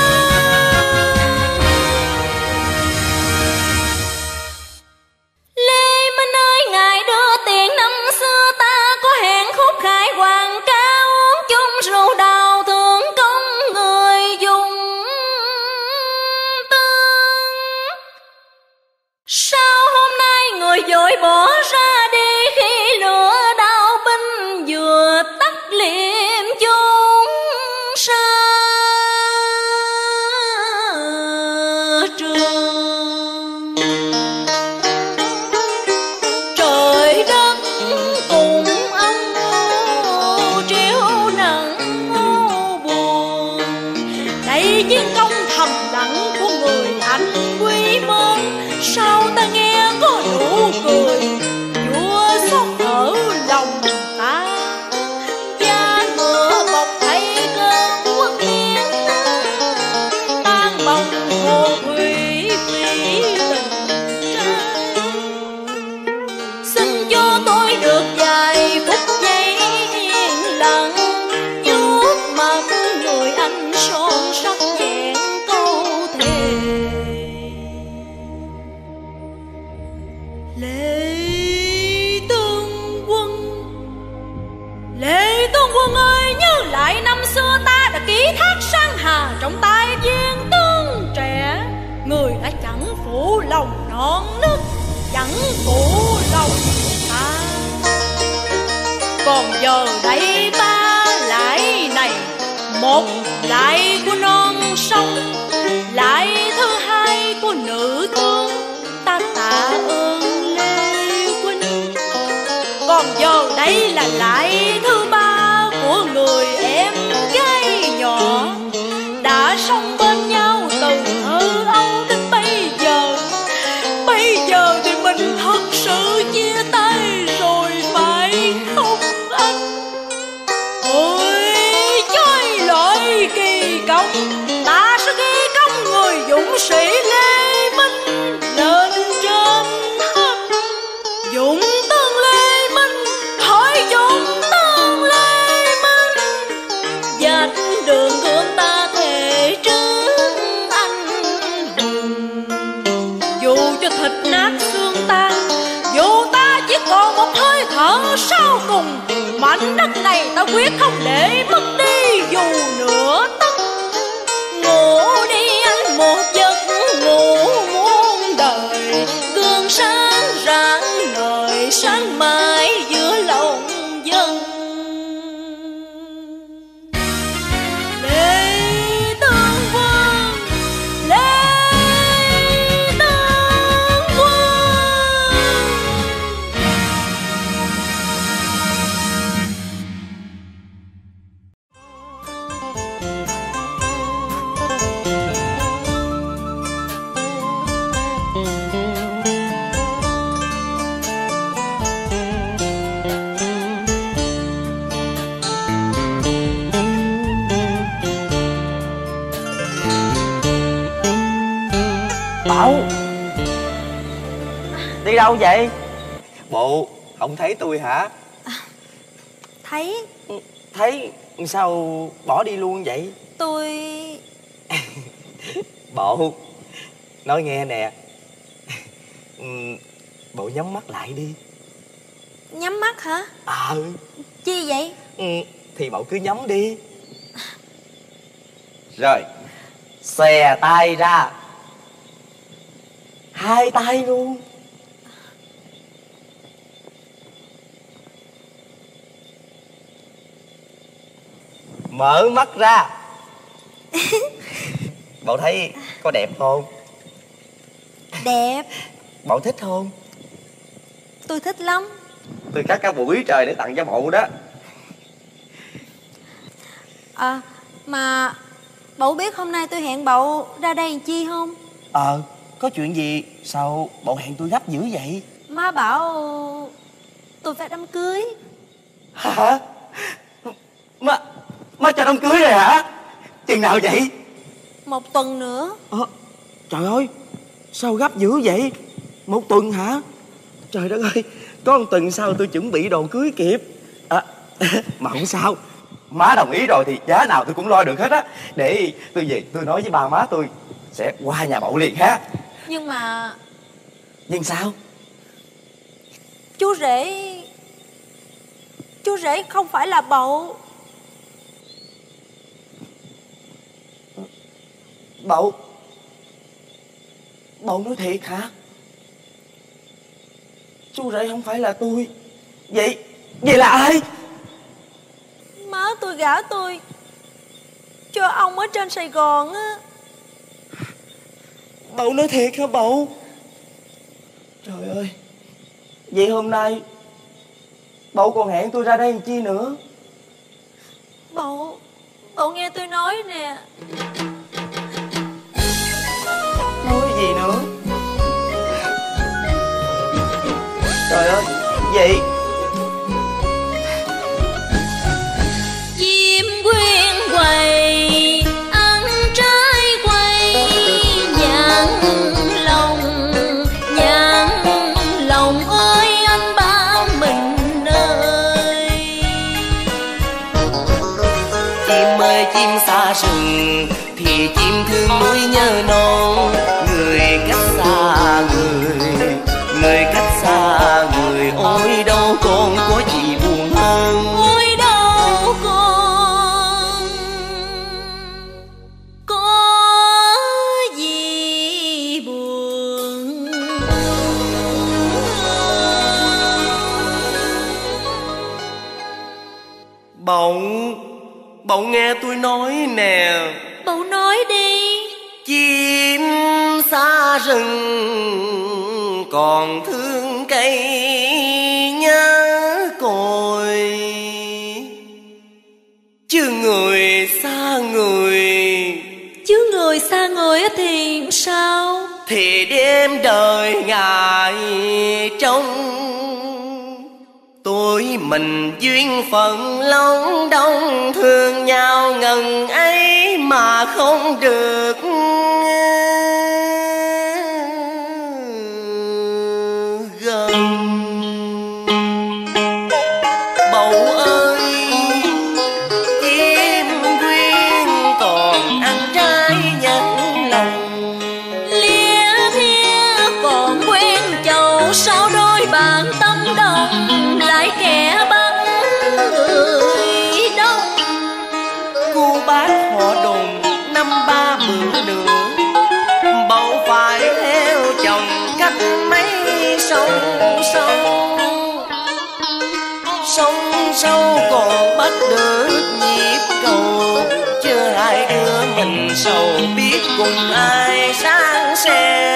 Lê Minh ơi, ngài đưa tiền năm xưa ta có hẹn khúc khai hoàng ca uống chung rượu đào thượng công người dùng tương. Sao hôm nay người vội bỏ ra đi khi lửa đao binh vừa tắt liệm chốn xa trường? Trời đất cùng âm u triêu nặng u buồn, đây chiến công thầm lặng của người anh quý mến. Sao ta nghe có nụ cười chúa xót ở lòng ta, da ngựa bọc thấy cơn quốc yên tan bồng hồ thủy vì tình trai. Xin cho tôi được vài phút giây yên lặng, vuốt mặt người anh son sắc vẹn câu thề. Lê Tướng Quân, Lê Tướng Quân ơi, nhớ lại năm xưa ta đã ký thác sang hà trong tay viên tướng trẻ. Người đã chẳng phụ lòng non nước, chẳng phụ lòng ta. Còn giờ đây ta lại này, một lại của non sông, lại thứ hai của nữ tướng. Ta tạ ơn còn giờ đây là lại thứ ba của người em gái nhỏ, đã sống bên nhau từ thơ ấu đến bây giờ. Bây giờ thì mình thật sự chia tay rồi phải không anh? Ôi trời sĩ Lê Minh lên trên hết. Dụng tên Lê Minh, hỏi dụng tên Lê Minh, dạch đường gương ta thể trước anh hùng. Dù cho thịt nát xương tan, dù ta chỉ còn một hơi thở sau cùng, mảnh đất này ta quyết không để mất đi dù nửa tấc. Ngủ đi anh một giấc ngủ muôn đời, gương sáng rạng ngời sáng mãi giữa lòng dân. Lê Tương Quân, Lê Tương Quân. Bảo, đi đâu vậy? Bộ không thấy tôi hả? À, thấy. Thấy sao bỏ đi luôn vậy? Tôi... Bộ, nói nghe nè. Bộ nhắm mắt lại đi. Nhắm mắt hả? Ờ. Chi vậy? Ừ, thì Bộ cứ nhắm đi. Rồi, xòe tay ra. Hai tay luôn. Mở mắt ra. Bộ thấy có đẹp không? Đẹp. Bộ thích không? Tôi thích lắm. Tôi cắt cả buổi trời để tặng cho Bộ đó. À, mà Bộ biết hôm nay tôi hẹn Bộ ra đây làm chi không? Ờ, có chuyện gì sao Bộ hẹn tôi gấp dữ vậy? Má bảo tôi phải đám cưới. Hả? Má, má cho đám cưới rồi hả? Chừng nào vậy? Một tuần nữa. À, trời ơi, sao gấp dữ vậy? Một tuần hả? Trời đất ơi, có một tuần sau tôi chuẩn bị đồ cưới kịp. À, mà không sao, má đồng ý rồi thì giá nào tôi cũng lo được hết á. Để tôi về tôi nói với ba má tôi sẽ qua nhà Bộ liền ha. Nhưng mà... Nhưng sao? Chú rể... Chú rể không phải là Bộ. Bộ... Bộ nói thiệt hả? Chú rể không phải là tôi. Vậy... Vậy là ai? Má tôi gả tôi cho ông ở trên Sài Gòn á. Bộ nói thiệt hả Bộ? Trời ơi, vậy hôm nay Bộ còn hẹn tôi ra đây làm chi nữa? Bộ... Bộ nghe tôi nói nè. Nói gì nữa? Trời ơi, vậy Chim quyên quầy ăn trái quay, nhãn lòng, nhãn lòng ơi anh ba mình ơi. Chim ơi chim xa rừng thì chim thương núi nhớ non, người cách xa người, người cách xa người, ôi đâu còn có gì buồn hơn. Ôi đâu còn có gì buồn. Bỗng Bỗng nghe tôi nói nè. Bộ nói đi. Chim xa rừng còn thương cây nhớ cội, chứ người xa người. Chứ người xa người thì sao? Thì đêm đời ngài trông, tôi mình duyên phận long đông, thương nhau ngần ấy mà không được. sâu còn bắt được nhịp cầu, chưa hai đứa mình sầu biết cùng ai sang sẻ.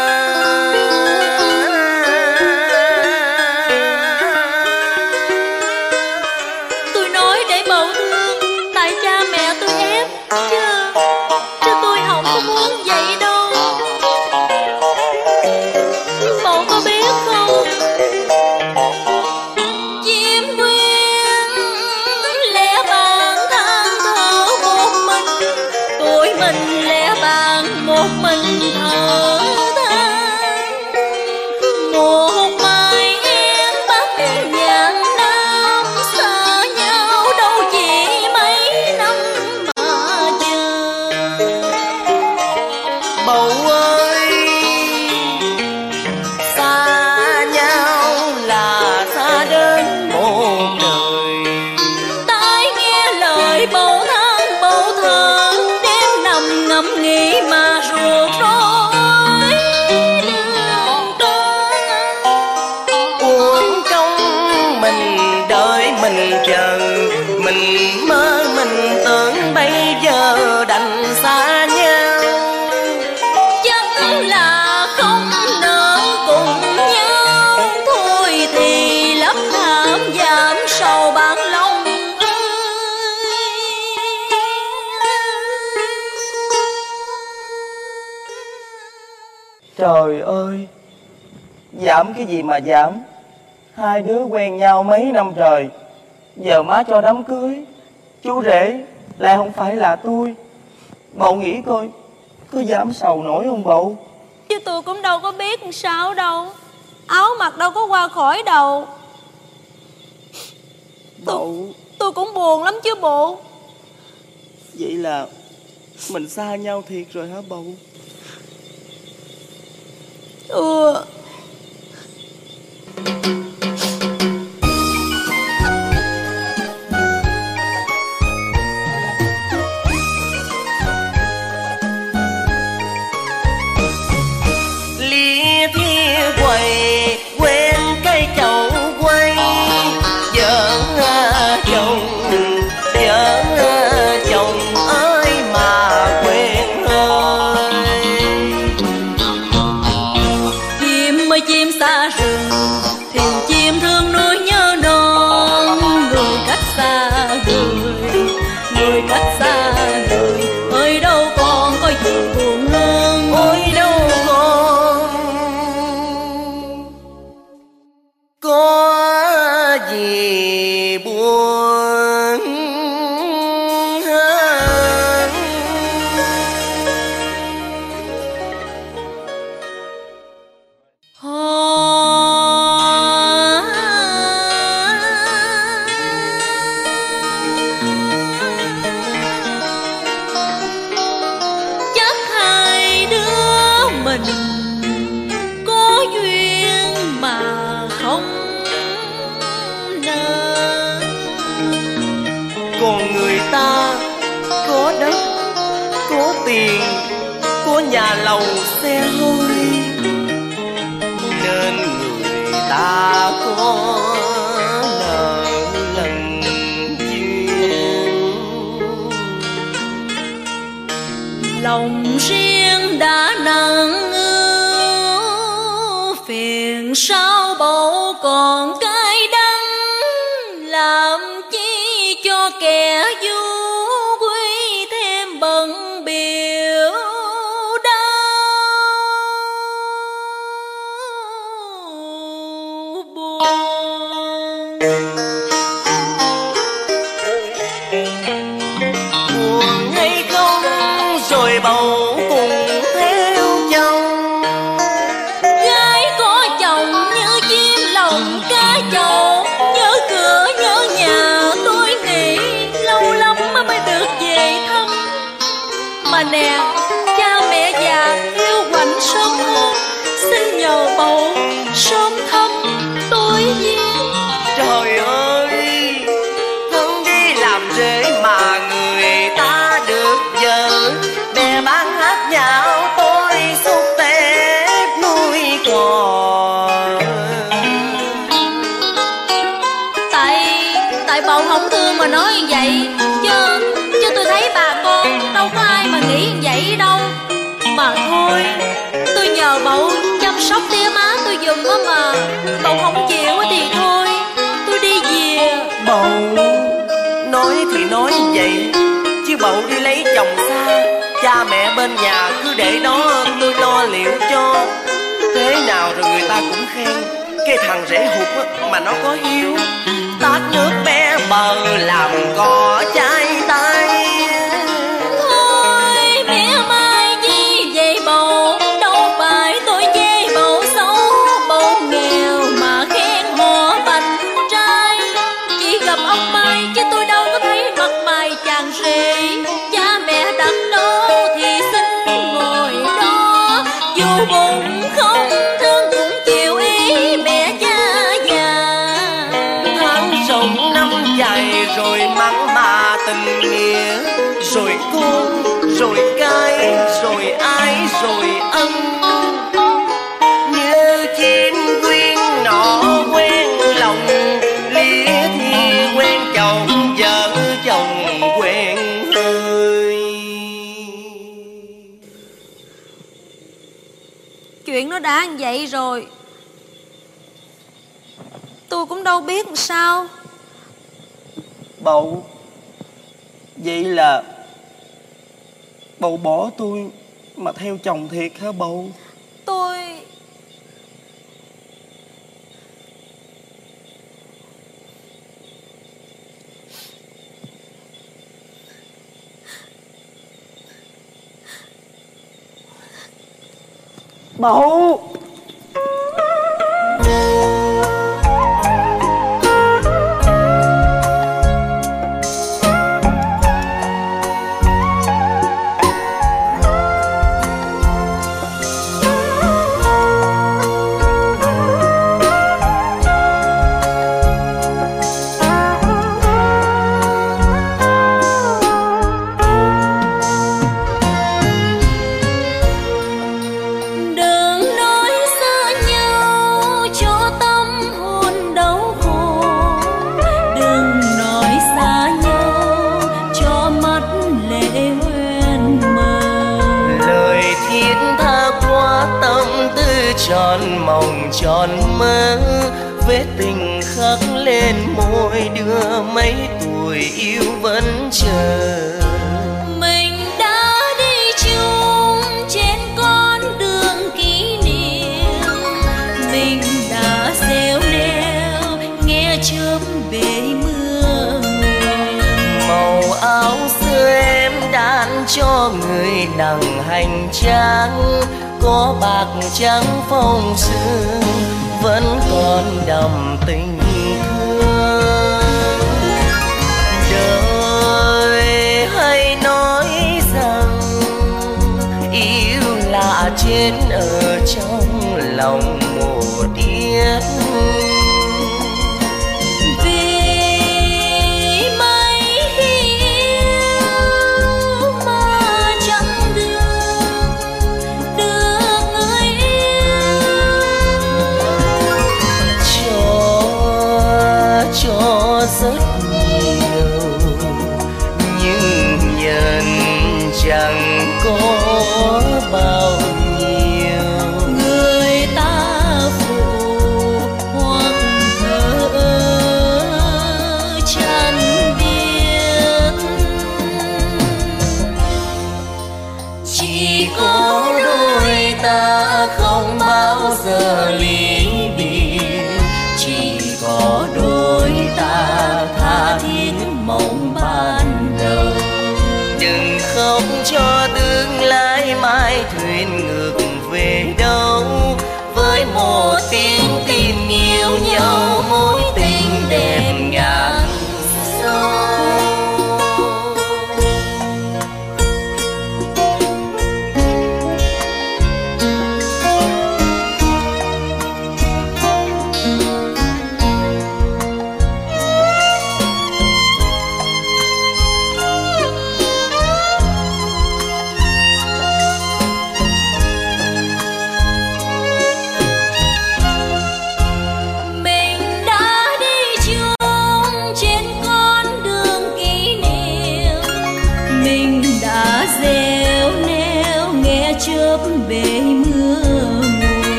Tôi nói để bầu thương, tại cha mẹ tôi ép chứ, chứ tôi không có muốn vậy đâu. Bầu có biết không, chim quyên lẻ bàn than thở một mình, tụi mình lẻ bàn một mình thở than. Một mai em bắt nhạn nam, xa nhau đâu chỉ mấy năm mà chờ. Bầu ơi, xa nhau là xa đến một đời. Tai nghe lời bầu than bầu thở, đêm nằm ngẫm nghĩ mà ruột rối đường trơn. Uổng công mình đợi mình chờ, mình mơ mình tưởng bây giờ đành xa nhau. Chắc là không nỡ cùng nhau, thôi thì lấp thảm giảm sầu bạc lòng ơi. Trời ơi, giảm cái gì mà giảm. Hai đứa quen nhau mấy năm trời, giờ má cho đám cưới, chú rể lại không phải là tôi. Bầu nghĩ coi, có giảm sầu nổi không bầu? Chứ tôi cũng đâu có biết làm sao đâu, áo mặc đâu có qua khỏi đầu. Bầu, Tôi cũng buồn lắm chứ bộ. vậy là mình xa nhau thiệt rồi hả bầu? Ừ. Lia thia quầy quên cây chậu quay, vợ chồng vợ chồng ơi mà quên ơi. Chim ơi chim xa rừng, thuyền chim thương nuôi nhớ non. Người cách xa người, người cách xa người, ơi đâu còn có gì buồn hơn. Ôi đâu còn có gì buồn hơn. Chắc hai đứa mình có duyên mà không nỡ. Còn người ta có đất, có tiền, có nhà lầu xe hơi, nên người ta có nợ lần duyên. Lòng riêng đã nặng ưu, phiền sao bầu còn cay đắng. Làm chi cho kẻ du quý thêm bận biểu đau buồn. Buồn hay không rồi bầu cùng theo chồng. Gái có chồng như chim lòng cá chậu, nhớ cửa nhớ nhà tôi nghĩ lâu lắm mới được về thăm. Mà nè, cha mẹ già yêu quạnh sớm hơn, xin nhờ bầu sớm thăm tôi viên. Trời ơi, thân đi làm rể mà người ta được vợ, bè bán hát nhạo tôi xúc tép nuôi cò. Tại, tại Tại bầu không thương mà nói như vậy. Chứ chứ tôi thấy bà con đâu có ai mà nghĩ như vậy đâu. Mà thôi, tôi nhờ bầu chăm sóc tía má tôi giùm á, mà bầu không chịu thì thôi, tôi đi về. Bầu nói thì nói như vậy, chứ bầu đi lấy chồng xa, cha mẹ bên nhà cứ để đó tôi lo liệu cho. Thế nào rồi người ta cũng khen cái thằng rể hụt á, mà nó có hiếu. Tát nước bé bờ làm cỏ trái tay. Thôi mẹ mai chi vậy bầu, đâu phải tôi chê bầu xấu bầu nghèo mà khen họ bánh trai. Chỉ gặp ông Mai chứ tôi đâu có thấy mặt mày chàng rể. Cha mẹ đặt đó thì xin ngồi đó, dù bụng không thương cũng chịu ý mẹ cha già. Tháng rộng năm dài rồi mặn mà tình nghĩa, rồi con, rồi cái, rồi ai, rồi ân. Như chim quyên nọ quen lòng, lía thì quen chồng, vợ chồng quen hơi. Chuyện nó đã như vậy rồi, tôi cũng đâu biết làm sao. Bầu, vậy là bầu bỏ tôi mà theo chồng thiệt hả bầu? Tôi... Bầu! Tròn mộng tròn mơ, vết tình khắc lên môi đưa mấy tuổi yêu vẫn chờ. Mình đã đi chung trên con đường kỷ niệm, mình đã xéo leo nghe chớp bể mưa nguyện. Màu áo xưa em đan cho người nặng hành trang, có bạc trắng phong sương vẫn còn đậm tình thương. Đời hay nói rằng yêu là chết ở trong lòng một yết. Rất nhiều nhưng nhận chẳng có bao nhiêu. Người ta phụ hoặc thờ chẳng biết, chỉ có đôi ta không bao giờ ly biệt, chỉ có đôi ta tha thiết mộng ban đầu. Đừng khóc cho tương lai mai thuyền ngược về đâu, với một tiếng tin yêu nhau mối tình đẹp ngàn sâu.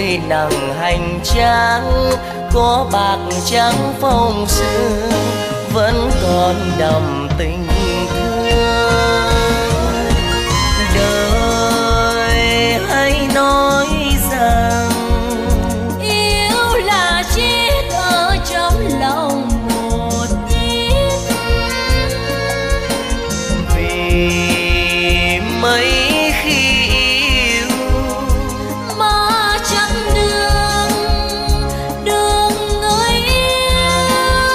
đôi nặng hành trang, có bạc trắng phong sương vẫn còn đậm tình thương. Đời hãy nói rằng yêu là chết ở trong lòng một ít, vì mấy khi yêu mà chẳng đường đường người yêu.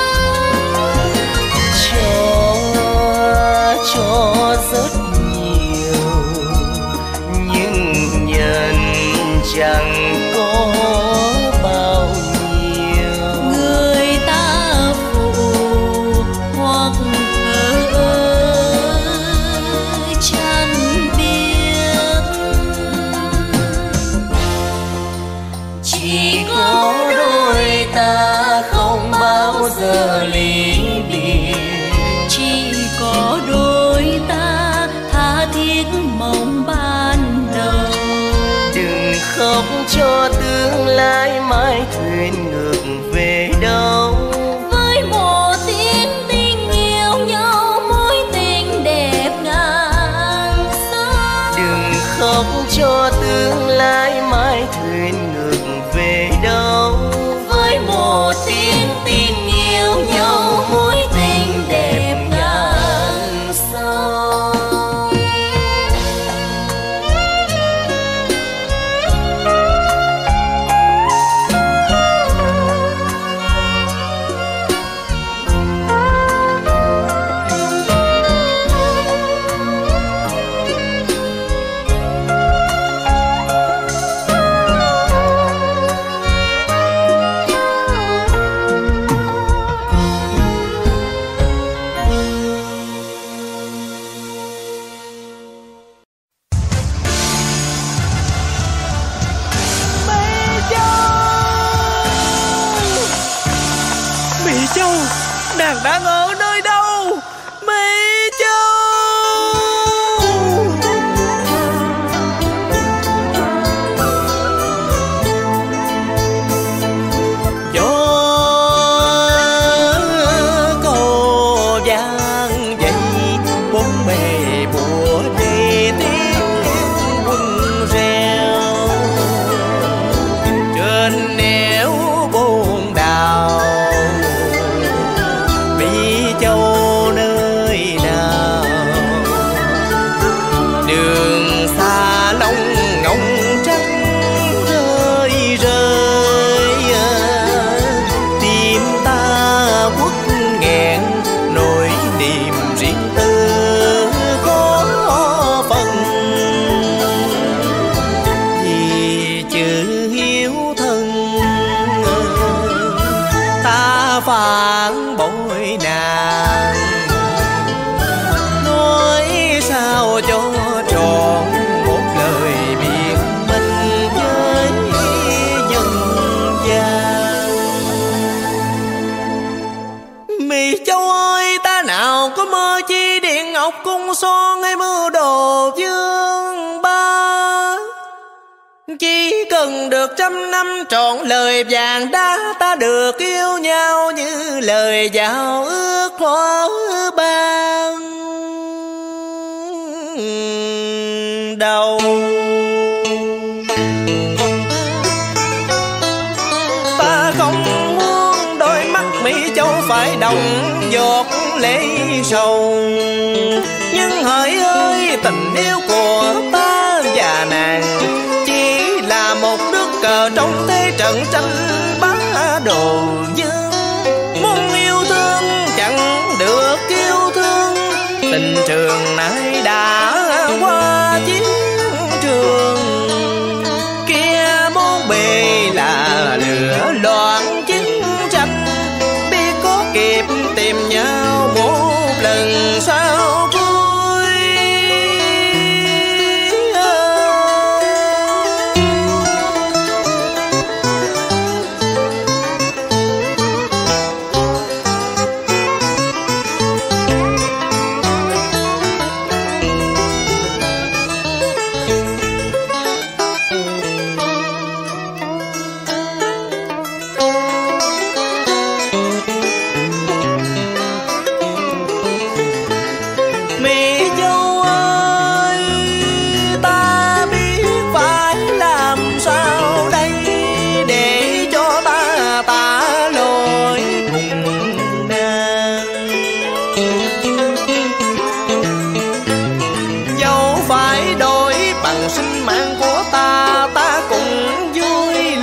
cho cho rất nhiều nhưng nhận chẳng có bao nhiêu. Người ta phụ hoặc thờ chẳng biết, chỉ có đôi ta không bao giờ ly biệt, chỉ có đôi ta tha thiết mong ban đầu. đừng khóc cho tương lai mai thuyền ngược về đâu. Với một tiếng tình yêu nhau, mối tình đẹp ngàn sao. Đừng khóc cho tương lai mai thuyền ngược về đâu. Với một tiếng tình yêu nhau, mối tình đẹp ngàn sao. Mỹ Châu, nàng đang ở nơi đâu? Mỹ Châu. Gió cầu vang dậy, bốn bề bùa đầy tiếng quân reo. Trên nẻo bồn đào Mỹ Châu nơi nào, đường xa long ngông trắng rơi rơi. Tim ta quất nghẹn nỗi niềm riêng tư có phần, vì chữ hiếu thân ta phản bội nàng. Nói sao cho trọn một lời biệt minh với nhân gian. Mỹ Châu ơi, ta nào có mơ chi điện ngọc cung son hay mưu đồ dương ba. Chỉ cần được trăm năm trọn lời vàng đá, ta được yêu nhau như lời giao ước hoa ban đầu. Ta không muốn đôi mắt Mỹ Châu phải đồng giọt lệ sầu, nhưng hỡi ơi, tình yêu của ta và nàng chỉ là một nước cờ trong thế trận tranh bá đồ dương. Muốn yêu thương chẳng được yêu thương, tình trường này đã qua chiến trường. Kia bốn bề là lửa loạn chiến tranh, biết có kịp tìm nhau một lần sau cuối.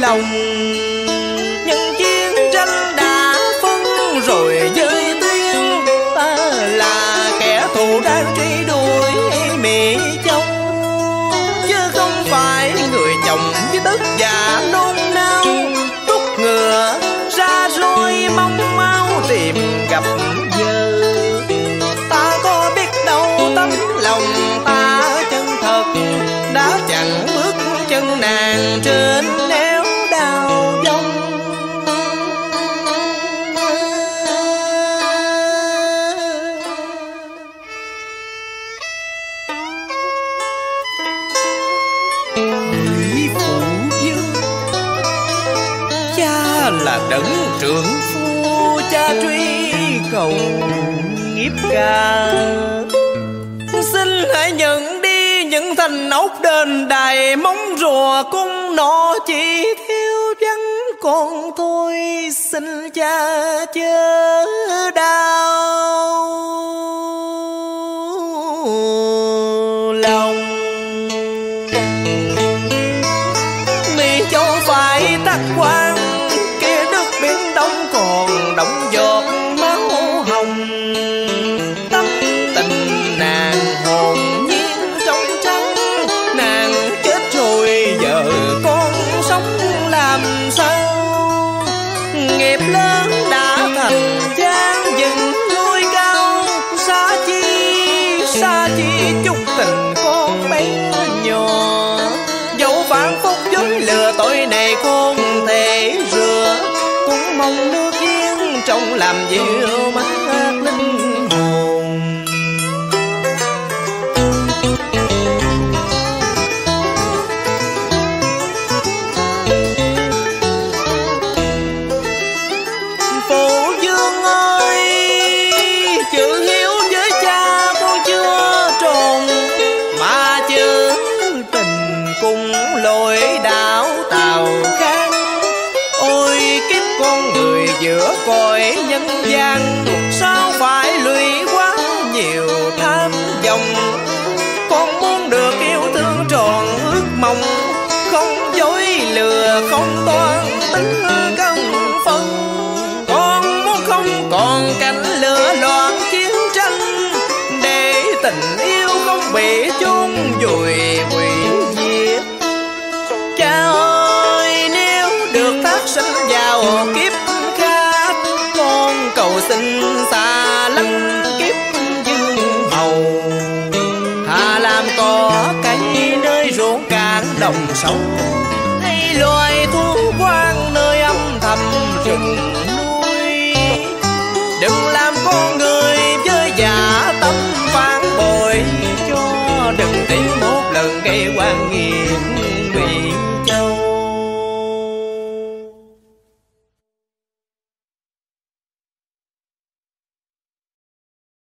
lòng. Những chiến tranh đã phân rồi với tiếng, ta là kẻ thù đang truy đuổi mẹ chồng, chứ không phải người chồng với tất dạ nôn nao. Rút ngựa ra rồi mong mau tìm gặp vợ. Ta có biết đâu tấm lòng ta chân thật đã chặn bước chân nàng trên nẻo đau dông. Ngụy Phụ Dương, cha là đấng trưởng phu, cha truy cầu nghiệp ca. Xin hãy nhận đi những thành ốc đền đài, móng rùa cung nọ chỉ thiếu vắng con thôi. Xin cha chớ đau lòng. Mi Châu phải tắc quan, kia nước biển đông còn đọng giọt máu hồng. Tâm tình nàng hồn nhiên trong trắng, nàng chết rồi giờ con sống làm sao. Nghiệp lớn đã thành gian dừng núi cao, xa chi xa chi chút tình con bé nhỏ. Dẫu phản phúc dối lừa tội này không thể rửa, cũng mong nước yên trong làm dịu mắt linh hồn. Phụ Dương ơi, chữ hiếu với cha con chưa tròn, mà chữ tình cùng lối đạo tào khang. Ôi kiếp con người giữa cõi nhân gian, sao phải lụy quá nhiều tham vọng. Con muốn được yêu thương tròn ước mong, không dối lừa không toan tính cân phân. Con muốn không còn cảnh lửa loạn chiến tranh, để tình yêu không bị chôn vùi hủy diệt. Cha ơi, nếu được thác sinh vào kiếp khác, con cầu xin xa lánh kiếp dương hầu. Hà làm có cây nơi ruộng cạn đồng sông, hay loài thú quan nơi âm thầm rừng